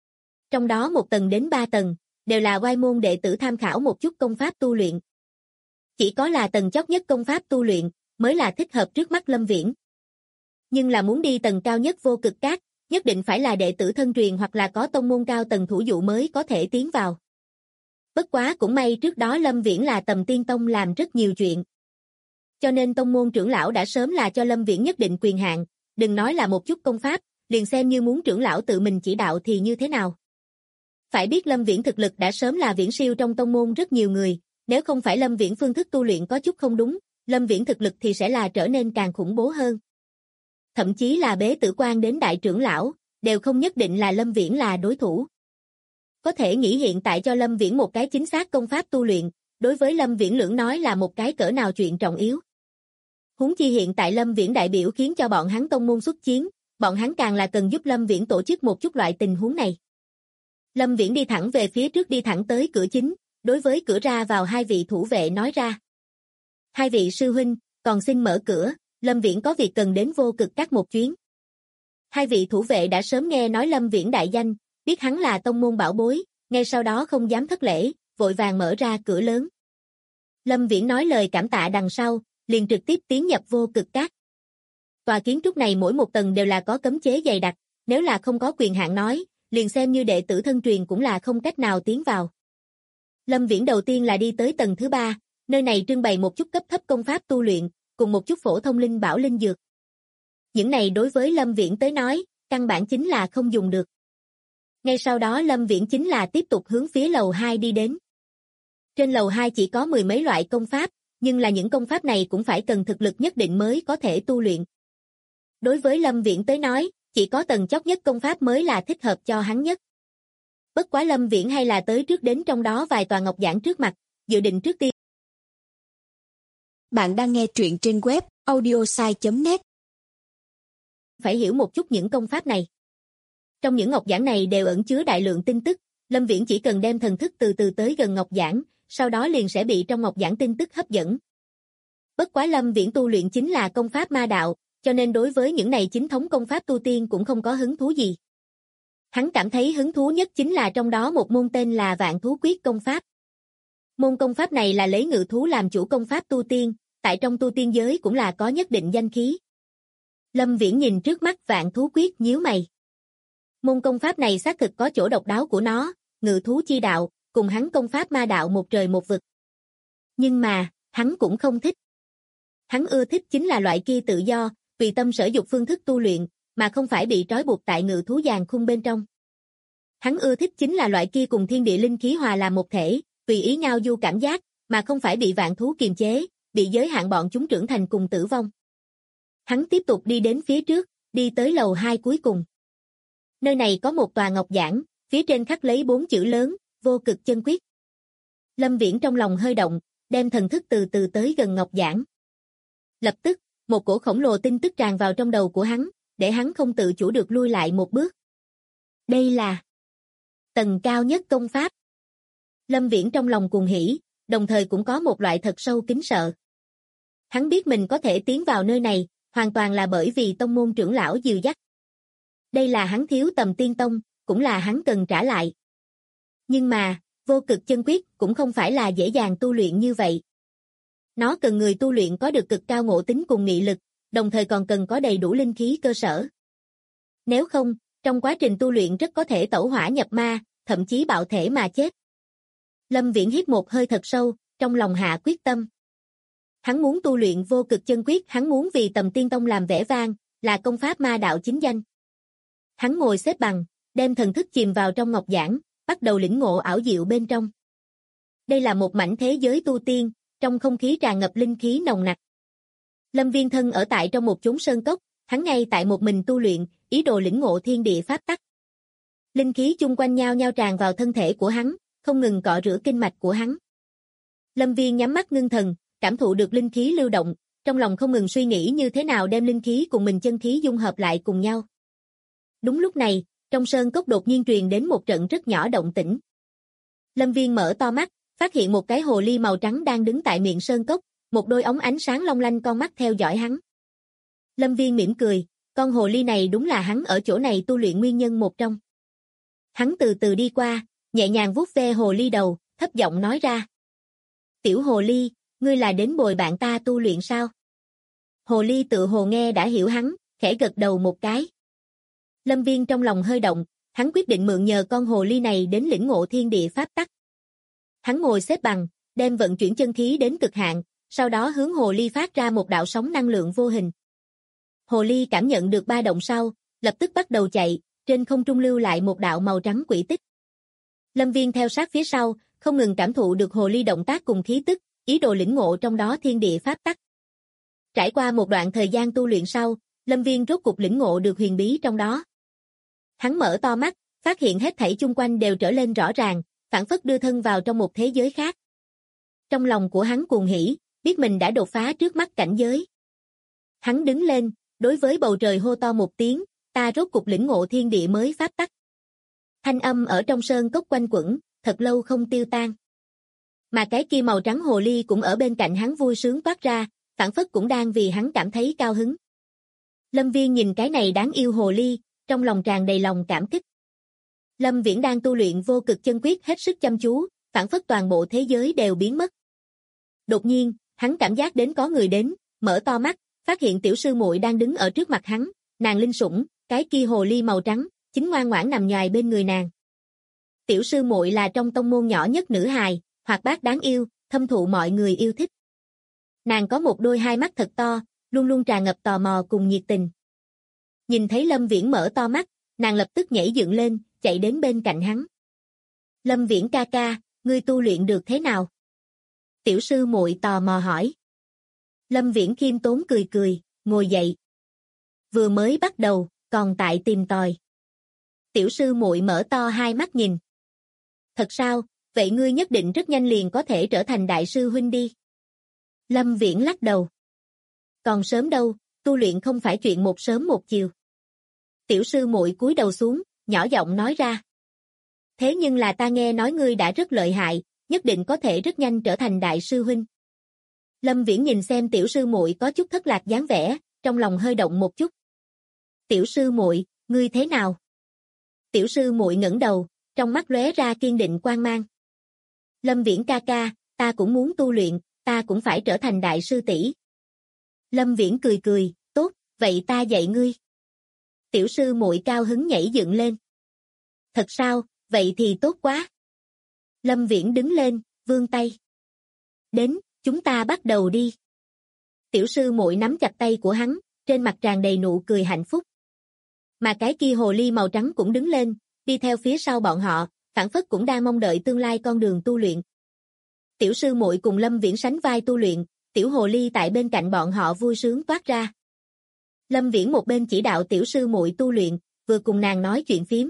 Trong đó 1 tầng đến 3 tầng, đều là oai môn đệ tử tham khảo một chút công pháp tu luyện. Chỉ có là tầng chót nhất công pháp tu luyện, mới là thích hợp trước mắt Lâm Viễn. Nhưng là muốn đi tầng cao nhất Vô Cực Các, nhất định phải là đệ tử thân truyền hoặc là có tông môn cao tầng thủ dụ mới có thể tiến vào. Bất quá cũng may trước đó Lâm Viễn là Tầm Tiên Tông làm rất nhiều chuyện. Cho nên tông môn trưởng lão đã sớm là cho Lâm Viễn nhất định quyền hạn, đừng nói là một chút công pháp, liền xem như muốn trưởng lão tự mình chỉ đạo thì như thế nào. Phải biết Lâm Viễn thực lực đã sớm là viễn siêu trong tông môn rất nhiều người, nếu không phải Lâm Viễn phương thức tu luyện có chút không đúng, Lâm Viễn thực lực thì sẽ là trở nên càng khủng bố hơn. Thậm chí là bế tử quan đến đại trưởng lão, đều không nhất định là Lâm Viễn là đối thủ. Có thể nghĩ hiện tại cho Lâm Viễn một cái chính xác công pháp tu luyện, đối với Lâm Viễn Lưỡng nói là một cái cỡ nào chuyện trọng yếu. Huống chi hiện tại Lâm Viễn đại biểu khiến cho bọn hắn tông môn xuất chiến, bọn hắn càng là cần giúp Lâm Viễn tổ chức một chút loại tình huống này. Lâm Viễn đi thẳng về phía trước, đi thẳng tới cửa chính, đối với cửa ra vào hai vị thủ vệ nói ra. Hai vị sư huynh, còn xin mở cửa, Lâm Viễn có việc cần đến Vô Cực Các một chuyến. Hai vị thủ vệ đã sớm nghe nói Lâm Viễn đại danh, biết hắn là tông môn bảo bối, ngay sau đó không dám thất lễ, vội vàng mở ra cửa lớn. Lâm Viễn nói lời cảm tạ đằng sau, liền trực tiếp tiến nhập Vô Cực Các. Tòa kiến trúc này mỗi một tầng đều là có cấm chế dày đặc, nếu là không có quyền hạn nói, liền xem như đệ tử thân truyền cũng là không cách nào tiến vào. Lâm Viễn đầu tiên là đi tới tầng thứ 3, nơi này trưng bày một chút cấp thấp công pháp tu luyện, cùng một chút phổ thông linh bảo linh dược. Những này đối với Lâm Viễn tới nói, căn bản chính là không dùng được. Ngay sau đó Lâm Viễn chính là tiếp tục hướng phía lầu 2 đi đến. Trên lầu 2 chỉ có mười mấy loại công pháp, nhưng là những công pháp này cũng phải cần thực lực nhất định mới có thể tu luyện. Đối với Lâm Viễn tới nói, chỉ có tầng chót nhất công pháp mới là thích hợp cho hắn nhất. Bất quá Lâm Viễn hay là tới trước đến trong đó vài tòa ngọc giản trước mặt, dự định trước tiên. Bạn đang nghe truyện trên web audiosai.net. Phải hiểu một chút những công pháp này. Trong những ngọc giản này đều ẩn chứa đại lượng tin tức, Lâm Viễn chỉ cần đem thần thức từ từ tới gần ngọc giản, sau đó liền sẽ bị trong ngọc giản tin tức hấp dẫn. Bất quá Lâm Viễn tu luyện chính là công pháp ma đạo, cho nên đối với những này chính thống công pháp tu tiên cũng không có hứng thú gì. Hắn cảm thấy hứng thú nhất chính là trong đó một môn tên là Vạn Thú Quyết công pháp. Môn công pháp này là lấy ngự thú làm chủ công pháp tu tiên, tại trong tu tiên giới cũng là có nhất định danh khí. Lâm Viễn nhìn trước mắt Vạn Thú Quyết nhíu mày. Môn công pháp này xác thực có chỗ độc đáo của nó, ngự thú chi đạo, cùng hắn công pháp ma đạo một trời một vực. Nhưng mà, hắn cũng không thích. Hắn ưa thích chính là loại kia tự do, tùy tâm sở dục phương thức tu luyện, mà không phải bị trói buộc tại ngự thú giàn khung bên trong. Hắn ưa thích chính là loại kia cùng thiên địa linh khí hòa làm một thể, tùy ý ngao du cảm giác, mà không phải bị vạn thú kiềm chế, bị giới hạn bọn chúng trưởng thành cùng tử vong. Hắn tiếp tục đi đến phía trước, đi tới lầu 2 cuối cùng. Nơi này có một tòa ngọc giản, phía trên khắc lấy 4 chữ lớn, Vô Cực Chân Quyết. Lâm Viễn trong lòng hơi động, đem thần thức từ từ tới gần ngọc giản. Lập tức, một cổ khổng lồ tin tức tràn vào trong đầu của hắn, để hắn không tự chủ được lui lại một bước. Đây là tầng cao nhất công pháp. Lâm Viễn trong lòng cuồng hỉ, đồng thời cũng có một loại thật sâu kính sợ. Hắn biết mình có thể tiến vào nơi này, hoàn toàn là bởi vì tông môn trưởng lão dìu dắt. Đây là hắn thiếu Tầm Tiên Tông, cũng là hắn cần trả lại. Nhưng mà, Vô Cực Chân Quyết cũng không phải là dễ dàng tu luyện như vậy. Nó cần người tu luyện có được cực cao ngộ tính cùng nghị lực, đồng thời còn cần có đầy đủ linh khí cơ sở. Nếu không, trong quá trình tu luyện rất có thể tẩu hỏa nhập ma, thậm chí bạo thể mà chết. Lâm Viễn hít một hơi thật sâu, trong lòng hạ quyết tâm. Hắn muốn tu luyện Vô Cực Chân Quyết, hắn muốn vì Tầm Tiên Tông làm vẻ vang, là công pháp ma đạo chính danh. Hắn ngồi xếp bằng, đem thần thức chìm vào trong ngọc giản, bắt đầu lĩnh ngộ ảo diệu bên trong. Đây là một mảnh thế giới tu tiên, trong không khí tràn ngập linh khí nồng nặc. Lâm Viễn thân ở tại trong một chốn sơn cốc, hắn ngay tại một mình tu luyện, ý đồ lĩnh ngộ thiên địa pháp tắc. Linh khí chung quanh nhau nhau tràn vào thân thể của hắn, không ngừng cọ rửa kinh mạch của hắn. Lâm Viễn nhắm mắt ngưng thần, cảm thụ được linh khí lưu động, trong lòng không ngừng suy nghĩ như thế nào đem linh khí cùng mình chân khí dung hợp lại cùng nhau. Đúng lúc này, trong sơn cốc đột nhiên truyền đến một trận rất nhỏ động tĩnh. Lâm Viễn mở to mắt, phát hiện một cái hồ ly màu trắng đang đứng tại miệng sơn cốc, một đôi ống ánh sáng long lanh con mắt theo dõi hắn. Lâm Viễn mỉm cười, con hồ ly này đúng là hắn ở chỗ này tu luyện nguyên nhân một trong. Hắn từ từ đi qua, nhẹ nhàng vuốt ve hồ ly đầu, thấp giọng nói ra. Tiểu hồ ly, ngươi là đến bồi bạn ta tu luyện sao? Hồ ly tự hồ nghe đã hiểu hắn, khẽ gật đầu một cái. Lâm Viễn trong lòng hơi động, hắn quyết định mượn nhờ con hồ ly này đến lĩnh ngộ thiên địa pháp tắc. Hắn ngồi xếp bằng, đem vận chuyển chân khí đến cực hạn, sau đó hướng hồ ly phát ra một đạo sóng năng lượng vô hình. Hồ ly cảm nhận được ba động sau, lập tức bắt đầu chạy, trên không trung lưu lại một đạo màu trắng quỹ tích. Lâm Viễn theo sát phía sau, không ngừng cảm thụ được hồ ly động tác cùng khí tức, ý đồ lĩnh ngộ trong đó thiên địa pháp tắc. Trải qua một đoạn thời gian tu luyện sau, Lâm Viễn rốt cục lĩnh ngộ được huyền bí trong đó. Hắn mở to mắt, phát hiện hết thảy chung quanh đều trở lên rõ ràng, phảng phất đưa thân vào trong một thế giới khác. Trong lòng của hắn cuồng hỉ, biết mình đã đột phá trước mắt cảnh giới. Hắn đứng lên, đối với bầu trời hô to một tiếng, ta rốt cục lĩnh ngộ thiên địa mới pháp tắc. Thanh âm ở trong sơn cốc quanh quẩn, thật lâu không tiêu tan. Mà cái kia màu trắng hồ ly cũng ở bên cạnh hắn vui sướng toát ra, phảng phất cũng đang vì hắn cảm thấy cao hứng. Lâm Viễn nhìn cái này đáng yêu hồ ly, trong lòng tràn đầy lòng cảm kích. Lâm Viễn đang tu luyện vô cực chân quyết hết sức chăm chú, phảng phất toàn bộ thế giới đều biến mất. Đột nhiên, hắn cảm giác đến có người đến, mở to mắt, phát hiện tiểu sư muội đang đứng ở trước mặt hắn, nàng linh sủng, cái kia hồ ly màu trắng, chính ngoan ngoãn nằm nhoài bên người nàng. Tiểu sư muội là trong tông môn nhỏ nhất nữ hài, hoạt bát đáng yêu, thâm thụ mọi người yêu thích. Nàng có một đôi hai mắt thật to, luôn luôn tràn ngập tò mò cùng nhiệt tình. Nhìn thấy Lâm Viễn mở to mắt, nàng lập tức nhảy dựng lên, chạy đến bên cạnh hắn. Lâm Viễn ca ca, ngươi tu luyện được thế nào? Tiểu sư muội tò mò hỏi. Lâm Viễn khiêm tốn cười cười, ngồi dậy. Vừa mới bắt đầu, còn tại tìm tòi. Tiểu sư muội mở to hai mắt nhìn. Thật sao, vậy ngươi nhất định rất nhanh liền có thể trở thành đại sư huynh đi. Lâm Viễn lắc đầu. Còn sớm đâu, tu luyện không phải chuyện một sớm một chiều. Tiểu sư muội cúi đầu xuống, nhỏ giọng nói ra. Thế nhưng là ta nghe nói ngươi đã rất lợi hại, nhất định có thể rất nhanh trở thành đại sư huynh. Lâm Viễn nhìn xem tiểu sư muội có chút thất lạc dáng vẻ, trong lòng hơi động một chút. Tiểu sư muội, ngươi thế nào? Tiểu sư muội ngẩng đầu, trong mắt lóe ra kiên định quang mang. Lâm Viễn ca ca, ta cũng muốn tu luyện, ta cũng phải trở thành đại sư tỷ. Lâm Viễn cười cười, tốt, vậy ta dạy ngươi. Tiểu sư muội cao hứng nhảy dựng lên. Thật sao, vậy thì tốt quá. Lâm Viễn đứng lên, vươn tay. Đến, chúng ta bắt đầu đi. Tiểu sư muội nắm chặt tay của hắn, trên mặt tràn đầy nụ cười hạnh phúc. Mà cái kia hồ ly màu trắng cũng đứng lên, đi theo phía sau bọn họ, phảng phất cũng đang mong đợi tương lai con đường tu luyện. Tiểu sư muội cùng Lâm Viễn sánh vai tu luyện, tiểu hồ ly tại bên cạnh bọn họ vui sướng toát ra. Lâm Viễn một bên chỉ đạo tiểu sư muội tu luyện, vừa cùng nàng nói chuyện phím.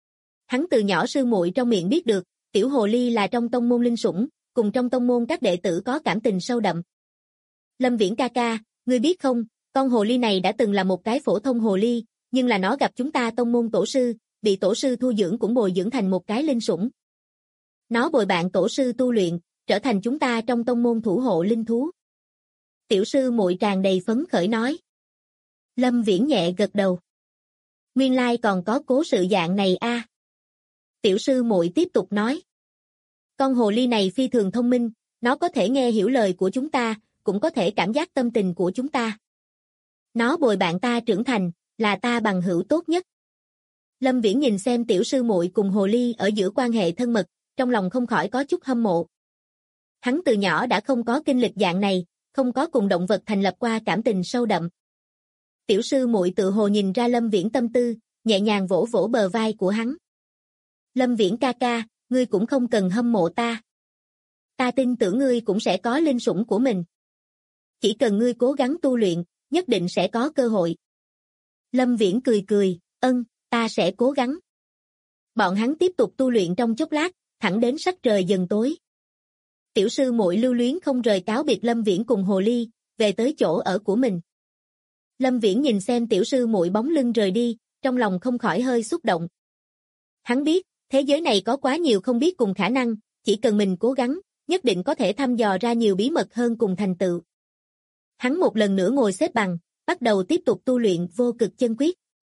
Hắn từ nhỏ sư muội trong miệng biết được, tiểu hồ ly là trong tông môn linh sủng, cùng trong tông môn các đệ tử có cảm tình sâu đậm. Lâm Viễn ca ca, ngươi biết không, con hồ ly này đã từng là một cái phổ thông hồ ly, nhưng là nó gặp chúng ta tông môn tổ sư, bị tổ sư thu dưỡng cũng bồi dưỡng thành một cái linh sủng. Nó bồi bạn tổ sư tu luyện, trở thành chúng ta trong tông môn thủ hộ linh thú. Tiểu sư muội tràn đầy phấn khởi nói. Lâm Viễn nhẹ gật đầu. Nguyên lai còn có cố sự dạng này a. Tiểu sư muội tiếp tục nói. Con hồ ly này phi thường thông minh, nó có thể nghe hiểu lời của chúng ta, cũng có thể cảm giác tâm tình của chúng ta. Nó bồi bạn ta trưởng thành, là ta bằng hữu tốt nhất. Lâm Viễn nhìn xem tiểu sư muội cùng hồ ly ở giữa quan hệ thân mật, trong lòng không khỏi có chút hâm mộ. Hắn từ nhỏ đã không có kinh lịch dạng này, không có cùng động vật thành lập qua cảm tình sâu đậm. Tiểu sư muội tự hồ nhìn ra Lâm Viễn tâm tư, nhẹ nhàng vỗ vỗ bờ vai của hắn. Lâm Viễn ca ca, ngươi cũng không cần hâm mộ ta. Ta tin tưởng ngươi cũng sẽ có linh sủng của mình. Chỉ cần ngươi cố gắng tu luyện, nhất định sẽ có cơ hội. Lâm Viễn cười cười, ta sẽ cố gắng. Bọn hắn tiếp tục tu luyện trong chốc lát, thẳng đến sắc trời dần tối. Tiểu sư muội lưu luyến không rời cáo biệt Lâm Viễn cùng hồ ly, về tới chỗ ở của mình. Lâm Viễn nhìn xem tiểu sư muội bóng lưng rời đi, trong lòng không khỏi hơi xúc động. Hắn biết, thế giới này có quá nhiều không biết cùng khả năng, chỉ cần mình cố gắng, nhất định có thể thăm dò ra nhiều bí mật hơn cùng thành tựu. Hắn một lần nữa ngồi xếp bằng, bắt đầu tiếp tục tu luyện vô cực chân quyết.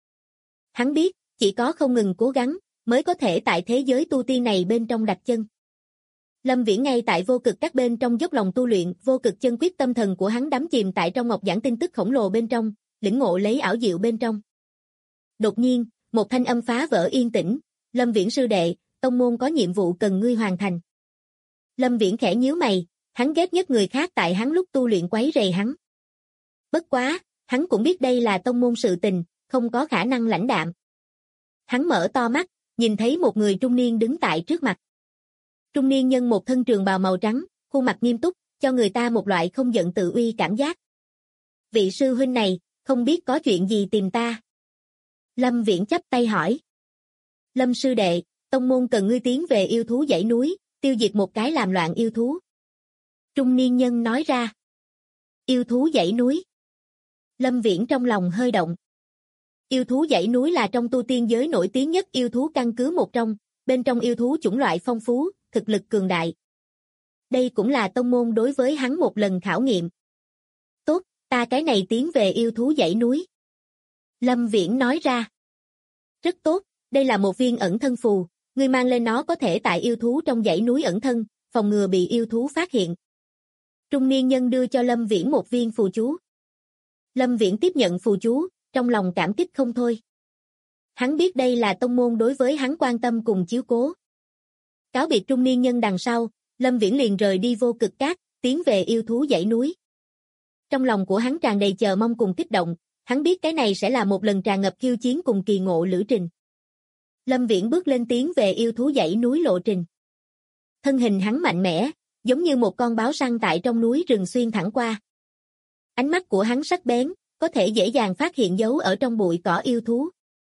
Hắn biết, chỉ có không ngừng cố gắng, mới có thể tại thế giới tu tiên này bên trong đặt chân. Lâm Viễn ngay tại vô cực các bên trong dốc lòng tu luyện, vô cực chân quyết tâm thần của hắn đắm chìm tại trong ngọc giản tin tức khổng lồ bên trong, lĩnh ngộ lấy ảo diệu bên trong. Đột nhiên, một thanh âm phá vỡ yên tĩnh, Lâm Viễn sư đệ, tông môn có nhiệm vụ cần ngươi hoàn thành. Lâm Viễn khẽ nhíu mày, hắn ghét nhất người khác tại hắn lúc tu luyện quấy rầy hắn. Bất quá, hắn cũng biết đây là tông môn sự tình, không có khả năng lãnh đạm. Hắn mở to mắt, nhìn thấy một người trung niên đứng tại trước mặt. Trung niên nhân một thân trường bào màu trắng, khuôn mặt nghiêm túc, cho người ta một loại không giận tự uy cảm giác. Vị sư huynh này, không biết có chuyện gì tìm ta. Lâm Viễn chắp tay hỏi. Lâm sư đệ, tông môn cần ngươi tiến về yêu thú dãy núi, tiêu diệt một cái làm loạn yêu thú. Trung niên nhân nói ra. Yêu thú dãy núi. Lâm Viễn trong lòng hơi động. Yêu thú dãy núi là trong tu tiên giới nổi tiếng nhất yêu thú căn cứ một trong, bên trong yêu thú chủng loại phong phú, thực lực cường đại. Đây cũng là tông môn đối với hắn một lần khảo nghiệm. Tốt, ta cái này tiến về yêu thú dãy núi. Lâm Viễn nói ra. Rất tốt, đây là một viên ẩn thân phù, ngươi mang lên nó có thể tại yêu thú trong dãy núi ẩn thân, phòng ngừa bị yêu thú phát hiện. Trung niên nhân đưa cho Lâm Viễn một viên phù chú. Lâm Viễn tiếp nhận phù chú, trong lòng cảm kích không thôi. Hắn biết đây là tông môn đối với hắn quan tâm cùng chiếu cố. Cáo biệt trung niên nhân đằng sau, Lâm Viễn liền rời đi Vô Cực Cát, tiến về yêu thú dãy núi. Trong lòng của hắn tràn đầy chờ mong cùng kích động, hắn biết cái này sẽ là một lần tràn ngập khiêu chiến cùng kỳ ngộ lữ trình. Lâm Viễn bước lên tiến về yêu thú dãy núi lộ trình. Thân hình hắn mạnh mẽ, giống như một con báo săn tại trong núi rừng xuyên thẳng qua. Ánh mắt của hắn sắc bén, có thể dễ dàng phát hiện dấu ở trong bụi cỏ yêu thú.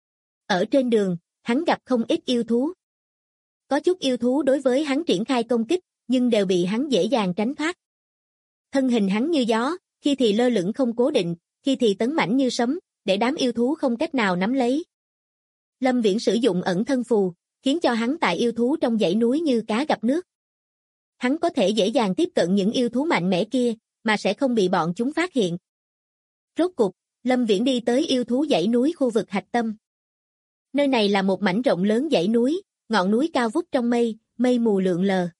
Ở trên đường, hắn gặp không ít yêu thú. Có chút yêu thú đối với hắn triển khai công kích, nhưng đều bị hắn dễ dàng tránh thoát. Thân hình hắn như gió, khi thì lơ lửng không cố định, khi thì tấn mãnh như sấm, để đám yêu thú không cách nào nắm lấy. Lâm Viễn sử dụng ẩn thân phù, khiến cho hắn tại yêu thú trong dãy núi như cá gặp nước. Hắn có thể dễ dàng tiếp cận những yêu thú mạnh mẽ kia, mà sẽ không bị bọn chúng phát hiện. Rốt cục, Lâm Viễn đi tới yêu thú dãy núi khu vực hạch tâm. Nơi này là một mảnh rộng lớn dãy núi, ngọn núi cao vút trong mây, mây mù lượn lờ.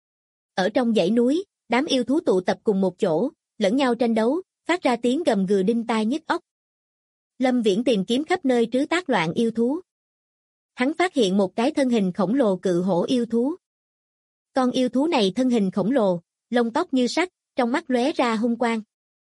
Ở trong dãy núi, đám yêu thú tụ tập cùng một chỗ, lẫn nhau tranh đấu, phát ra tiếng gầm gừ đinh tai nhức óc. Lâm Viễn tìm kiếm khắp nơi trứ tác loạn yêu thú. Hắn phát hiện một cái thân hình khổng lồ cự hổ yêu thú. Con yêu thú này thân hình khổng lồ, lông tóc như sắt, trong mắt lóe ra hung quang.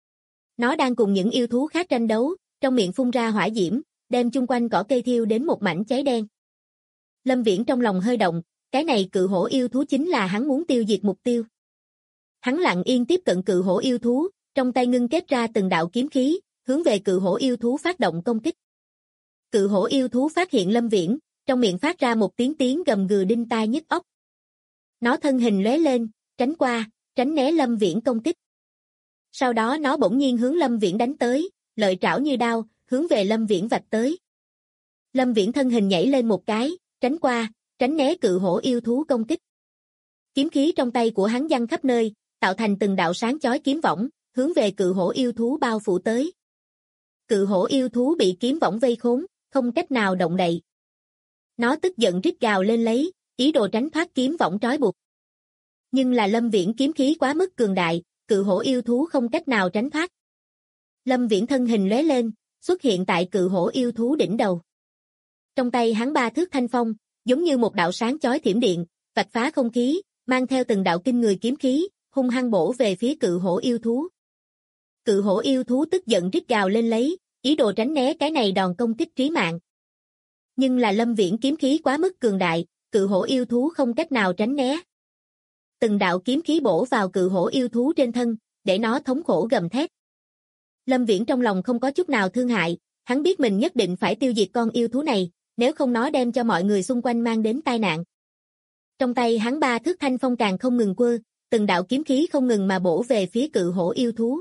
Nó đang cùng những yêu thú khác tranh đấu, trong miệng phun ra hỏa diễm, đem chung quanh cỏ cây thiêu đến một mảnh cháy đen. Lâm Viễn trong lòng hơi động, cái này cự hổ yêu thú chính là hắn muốn tiêu diệt mục tiêu. Hắn lặng yên tiếp cận cự hổ yêu thú, trong tay ngưng kết ra từng đạo kiếm khí, hướng về cự hổ yêu thú phát động công kích. Cự hổ yêu thú phát hiện Lâm Viễn, trong miệng phát ra một tiếng gầm gừ đinh tai nhức óc. Nó thân hình lóe lên, tránh qua, tránh né Lâm Viễn công kích. Sau đó nó bỗng nhiên hướng Lâm Viễn đánh tới, lợi trảo như đao, hướng về Lâm Viễn vạch tới. Lâm Viễn thân hình nhảy lên một cái, tránh qua, tránh né cự hổ yêu thú công kích. Kiếm khí trong tay của hắn giăng khắp nơi, tạo thành từng đạo sáng chói kiếm võng, hướng về cự hổ yêu thú bao phủ tới. Cự hổ yêu thú bị kiếm võng vây khốn, không cách nào động đậy. Nó tức giận rít gào lên lấy, ý đồ tránh thoát kiếm võng trói buộc. Nhưng là Lâm Viễn kiếm khí quá mức cường đại, cự hổ yêu thú không cách nào tránh thoát. Lâm Viễn thân hình lóe lên, xuất hiện tại cự hổ yêu thú đỉnh đầu. Trong tay hắn 3 thước thanh phong, giống như một đạo sáng chói thiểm điện, vạch phá không khí, mang theo từng đạo kinh người kiếm khí, hung hăng bổ về phía cự hổ yêu thú. Cự hổ yêu thú tức giận rít gào lên lấy, ý đồ tránh né cái này đòn công kích trí mạng. Nhưng là Lâm Viễn kiếm khí quá mức cường đại, cự hổ yêu thú không cách nào tránh né. Từng đạo kiếm khí bổ vào cự hổ yêu thú trên thân, để nó thống khổ gầm thét. Lâm Viễn trong lòng không có chút nào thương hại, hắn biết mình nhất định phải tiêu diệt con yêu thú này, nếu không nó đem cho mọi người xung quanh mang đến tai nạn. Trong tay hắn 3 thước thanh phong càng không ngừng quơ, từng đạo kiếm khí không ngừng mà bổ về phía cự hổ yêu thú.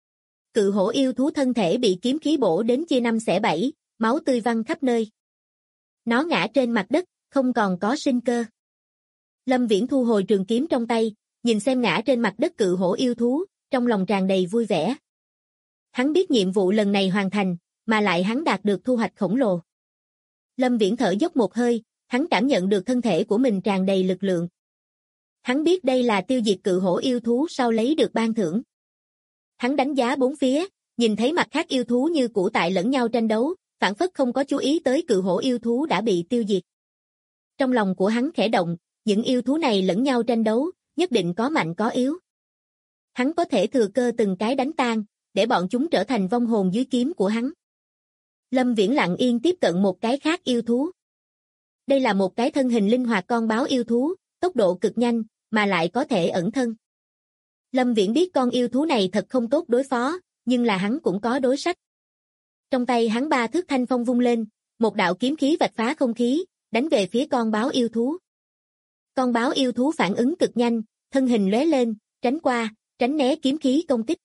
Cự hổ yêu thú thân thể bị kiếm khí bổ đến chia 5 xẻ 7, máu tươi văng khắp nơi. Nó ngã trên mặt đất, không còn có sinh cơ. Lâm Viễn thu hồi trường kiếm trong tay, nhìn xem ngã trên mặt đất cự hổ yêu thú, trong lòng tràn đầy vui vẻ. Hắn biết nhiệm vụ lần này hoàn thành, mà lại hắn đạt được thu hoạch khổng lồ. Lâm Viễn thở dốc một hơi, hắn cảm nhận được thân thể của mình tràn đầy lực lượng. Hắn biết đây là tiêu diệt cự hổ yêu thú sau lấy được ban thưởng. Hắn đánh giá bốn phía, nhìn thấy mặt khác yêu thú như cũ tại lẫn nhau tranh đấu, phản phất không có chú ý tới cự hổ yêu thú đã bị tiêu diệt. Trong lòng của hắn khẽ động, những yêu thú này lẫn nhau tranh đấu, nhất định có mạnh có yếu. Hắn có thể thừa cơ từng cái đánh tan, để bọn chúng trở thành vong hồn dưới kiếm của hắn. Lâm Viễn lặng yên tiếp cận một cái khác yêu thú. Đây là một cái thân hình linh hoạt con báo yêu thú, tốc độ cực nhanh, mà lại có thể ẩn thân. Lâm Viễn biết con yêu thú này thật không tốt đối phó, nhưng là hắn cũng có đối sách. Trong tay hắn 3 thước thanh phong vung lên, một đạo kiếm khí vạch phá không khí, đánh về phía con báo yêu thú. Con báo yêu thú phản ứng cực nhanh, thân hình lóe lên, tránh qua, tránh né kiếm khí công kích.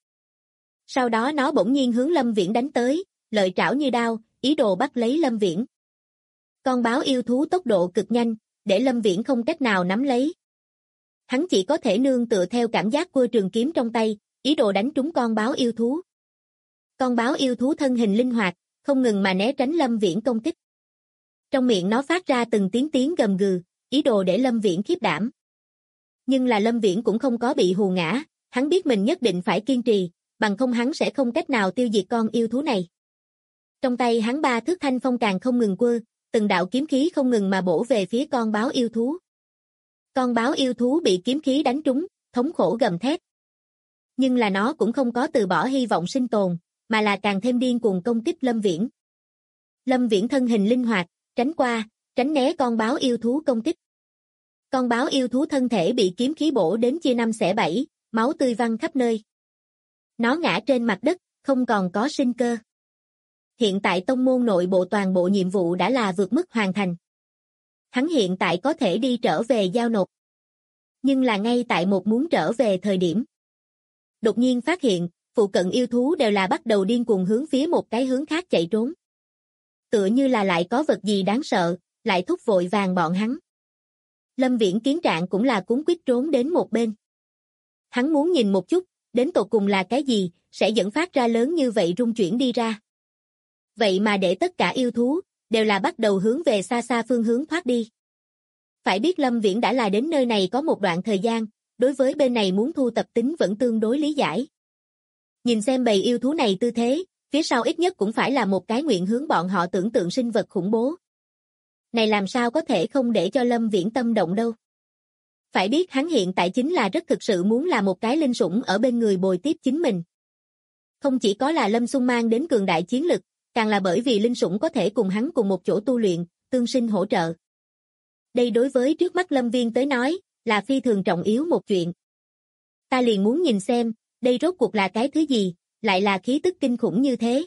Sau đó nó bỗng nhiên hướng Lâm Viễn đánh tới, lợi trảo như đao, ý đồ bắt lấy Lâm Viễn. Con báo yêu thú tốc độ cực nhanh, để Lâm Viễn không cách nào nắm lấy. Hắn chỉ có thể nương tựa theo cảm giác của trường kiếm trong tay, ý đồ đánh trúng con báo yêu thú. Con báo yêu thú thân hình linh hoạt, không ngừng mà né tránh Lâm Viễn công kích. Trong miệng nó phát ra từng tiếng gầm gừ, ý đồ để Lâm Viễn khiếp đảm. Nhưng là Lâm Viễn cũng không có bị hù ngã, hắn biết mình nhất định phải kiên trì, bằng không hắn sẽ không cách nào tiêu diệt con yêu thú này. Trong tay hắn 3 thước thanh phong càng không ngừng quơ, từng đạo kiếm khí không ngừng mà bổ về phía con báo yêu thú. Con báo yêu thú bị kiếm khí đánh trúng, thống khổ gầm thét. Nhưng là nó cũng không có từ bỏ hy vọng sinh tồn, mà là càng thêm điên cuồng công kích Lâm Viễn. Lâm Viễn thân hình linh hoạt, tránh qua, tránh né con báo yêu thú công kích. Con báo yêu thú thân thể bị kiếm khí bổ đến chia 5 xẻ 7, máu tươi văng khắp nơi. Nó ngã trên mặt đất, không còn có sinh cơ. Hiện tại tông môn nội bộ toàn bộ nhiệm vụ đã là vượt mức hoàn thành. Hắn hiện tại có thể đi trở về giao nộp. Nhưng là ngay tại một muốn trở về thời điểm. Đột nhiên phát hiện, phụ cận yêu thú đều là bắt đầu điên cuồng hướng phía một cái hướng khác chạy trốn. Tựa như là lại có vật gì đáng sợ, lại thúc vội vàng bọn hắn. Lâm Viễn kiến trạng cũng là cuống quýt trốn đến một bên. Hắn muốn nhìn một chút, đến tột cùng là cái gì, sẽ dẫn phát ra lớn như vậy rung chuyển đi ra. Vậy mà để tất cả yêu thú, đều là bắt đầu hướng về xa xa phương hướng thoát đi. Phải biết Lâm Viễn đã là đến nơi này có một đoạn thời gian, đối với bên này muốn thu tập tính vẫn tương đối lý giải. Nhìn xem bầy yêu thú này tư thế, phía sau ít nhất cũng phải là một cái nguyện hướng bọn họ tưởng tượng sinh vật khủng bố. Này làm sao có thể không để cho Lâm Viễn tâm động đâu. Phải biết hắn hiện tại chính là rất thực sự muốn là một cái linh sủng ở bên người bồi tiếp chính mình. Không chỉ có là Lâm Xung mang đến cường đại chiến lực, càng là bởi vì linh sủng có thể cùng hắn cùng một chỗ tu luyện, tương sinh hỗ trợ. Đây đối với trước mắt Lâm Viên tới nói, là phi thường trọng yếu một chuyện. Ta liền muốn nhìn xem, đây rốt cuộc là cái thứ gì, lại là khí tức kinh khủng như thế.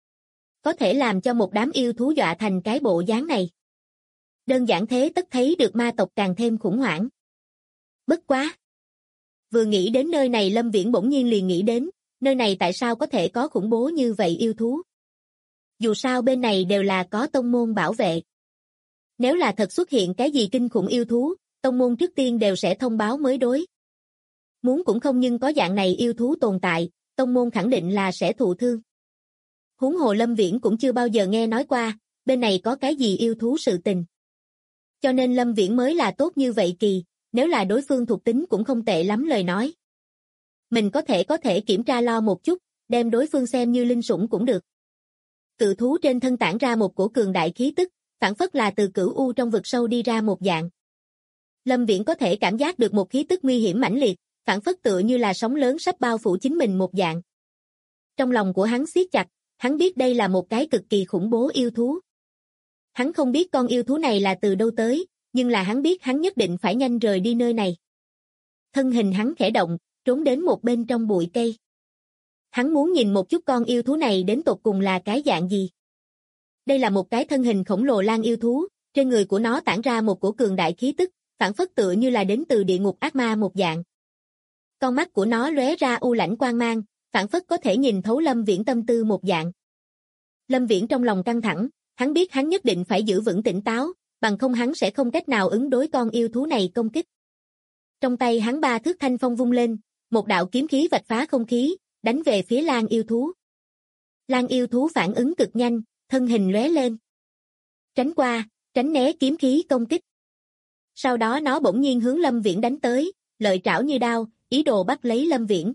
Có thể làm cho một đám yêu thú dọa thành cái bộ dáng này. Đơn giản thế tất thấy được ma tộc càng thêm khủng hoảng. Bất quá. Vừa nghĩ đến nơi này Lâm Viễn bỗng nhiên liền nghĩ đến, nơi này tại sao có thể có khủng bố như vậy yêu thú. Dù sao bên này đều là có tông môn bảo vệ. Nếu là thật xuất hiện cái gì kinh khủng yêu thú, tông môn trước tiên đều sẽ thông báo mới đối. Muốn cũng không nhưng có dạng này yêu thú tồn tại, tông môn khẳng định là sẽ thụ thương. Huống hồ Lâm Viễn cũng chưa bao giờ nghe nói qua, bên này có cái gì yêu thú sự tình. Cho nên Lâm Viễn mới là tốt như vậy kỳ, nếu là đối phương thuộc tính cũng không tệ lắm lời nói. Mình có thể kiểm tra lo một chút, đem đối phương xem như linh sủng cũng được. Cự thú trên thân tản ra một cổ cường đại khí tức, phản phất là từ cửu u trong vực sâu đi ra một dạng. Lâm Viễn có thể cảm giác được một khí tức nguy hiểm mãnh liệt, phản phất tựa như là sóng lớn sắp bao phủ chính mình một dạng. Trong lòng của hắn siết chặt, hắn biết đây là một cái cực kỳ khủng bố yêu thú. Hắn không biết con yêu thú này là từ đâu tới, nhưng là hắn biết hắn nhất định phải nhanh rời đi nơi này. Thân hình hắn khẽ động, trốn đến một bên trong bụi cây. Hắn muốn nhìn một chút con yêu thú này đến tột cùng là cái dạng gì. Đây là một cái thân hình khổng lồ lang yêu thú, trên người của nó tản ra một cổ cường đại khí tức, phản phất tựa như là đến từ địa ngục ác ma một dạng. Con mắt của nó lóe ra u lãnh quang mang, phản phất có thể nhìn thấu Lâm Viễn tâm tư một dạng. Lâm Viễn trong lòng căng thẳng, hắn biết hắn nhất định phải giữ vững tỉnh táo, bằng không hắn sẽ không cách nào ứng đối con yêu thú này công kích. Trong tay hắn 3 thước thanh phong vung lên, một đạo kiếm khí vạch phá không khí, đánh về phía lang yêu thú. Lang yêu thú phản ứng cực nhanh, thân hình lóe lên. Tránh qua, tránh né kiếm khí công kích. Sau đó nó bỗng nhiên hướng Lâm Viễn đánh tới, lợi trảo như đao, ý đồ bắt lấy Lâm Viễn.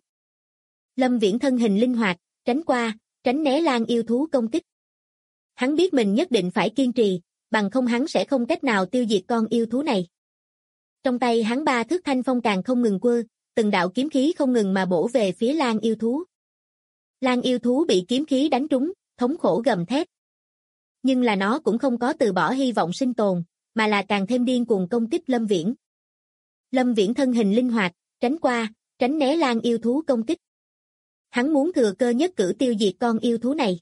Lâm Viễn thân hình linh hoạt, tránh qua, tránh né lang yêu thú công kích. Hắn biết mình nhất định phải kiên trì, bằng không hắn sẽ không cách nào tiêu diệt con yêu thú này. Trong tay hắn 3 thước thanh phong càng không ngừng quơ, từng đạo kiếm khí không ngừng mà bổ về phía lang yêu thú. Lang yêu thú bị kiếm khí đánh trúng, thống khổ gầm thét. Nhưng là nó cũng không có từ bỏ hy vọng sinh tồn, mà là càng thêm điên cuồng công kích Lâm Viễn. Lâm Viễn thân hình linh hoạt, tránh qua, tránh né lang yêu thú công kích. Hắn muốn thừa cơ nhất cử tiêu diệt con yêu thú này.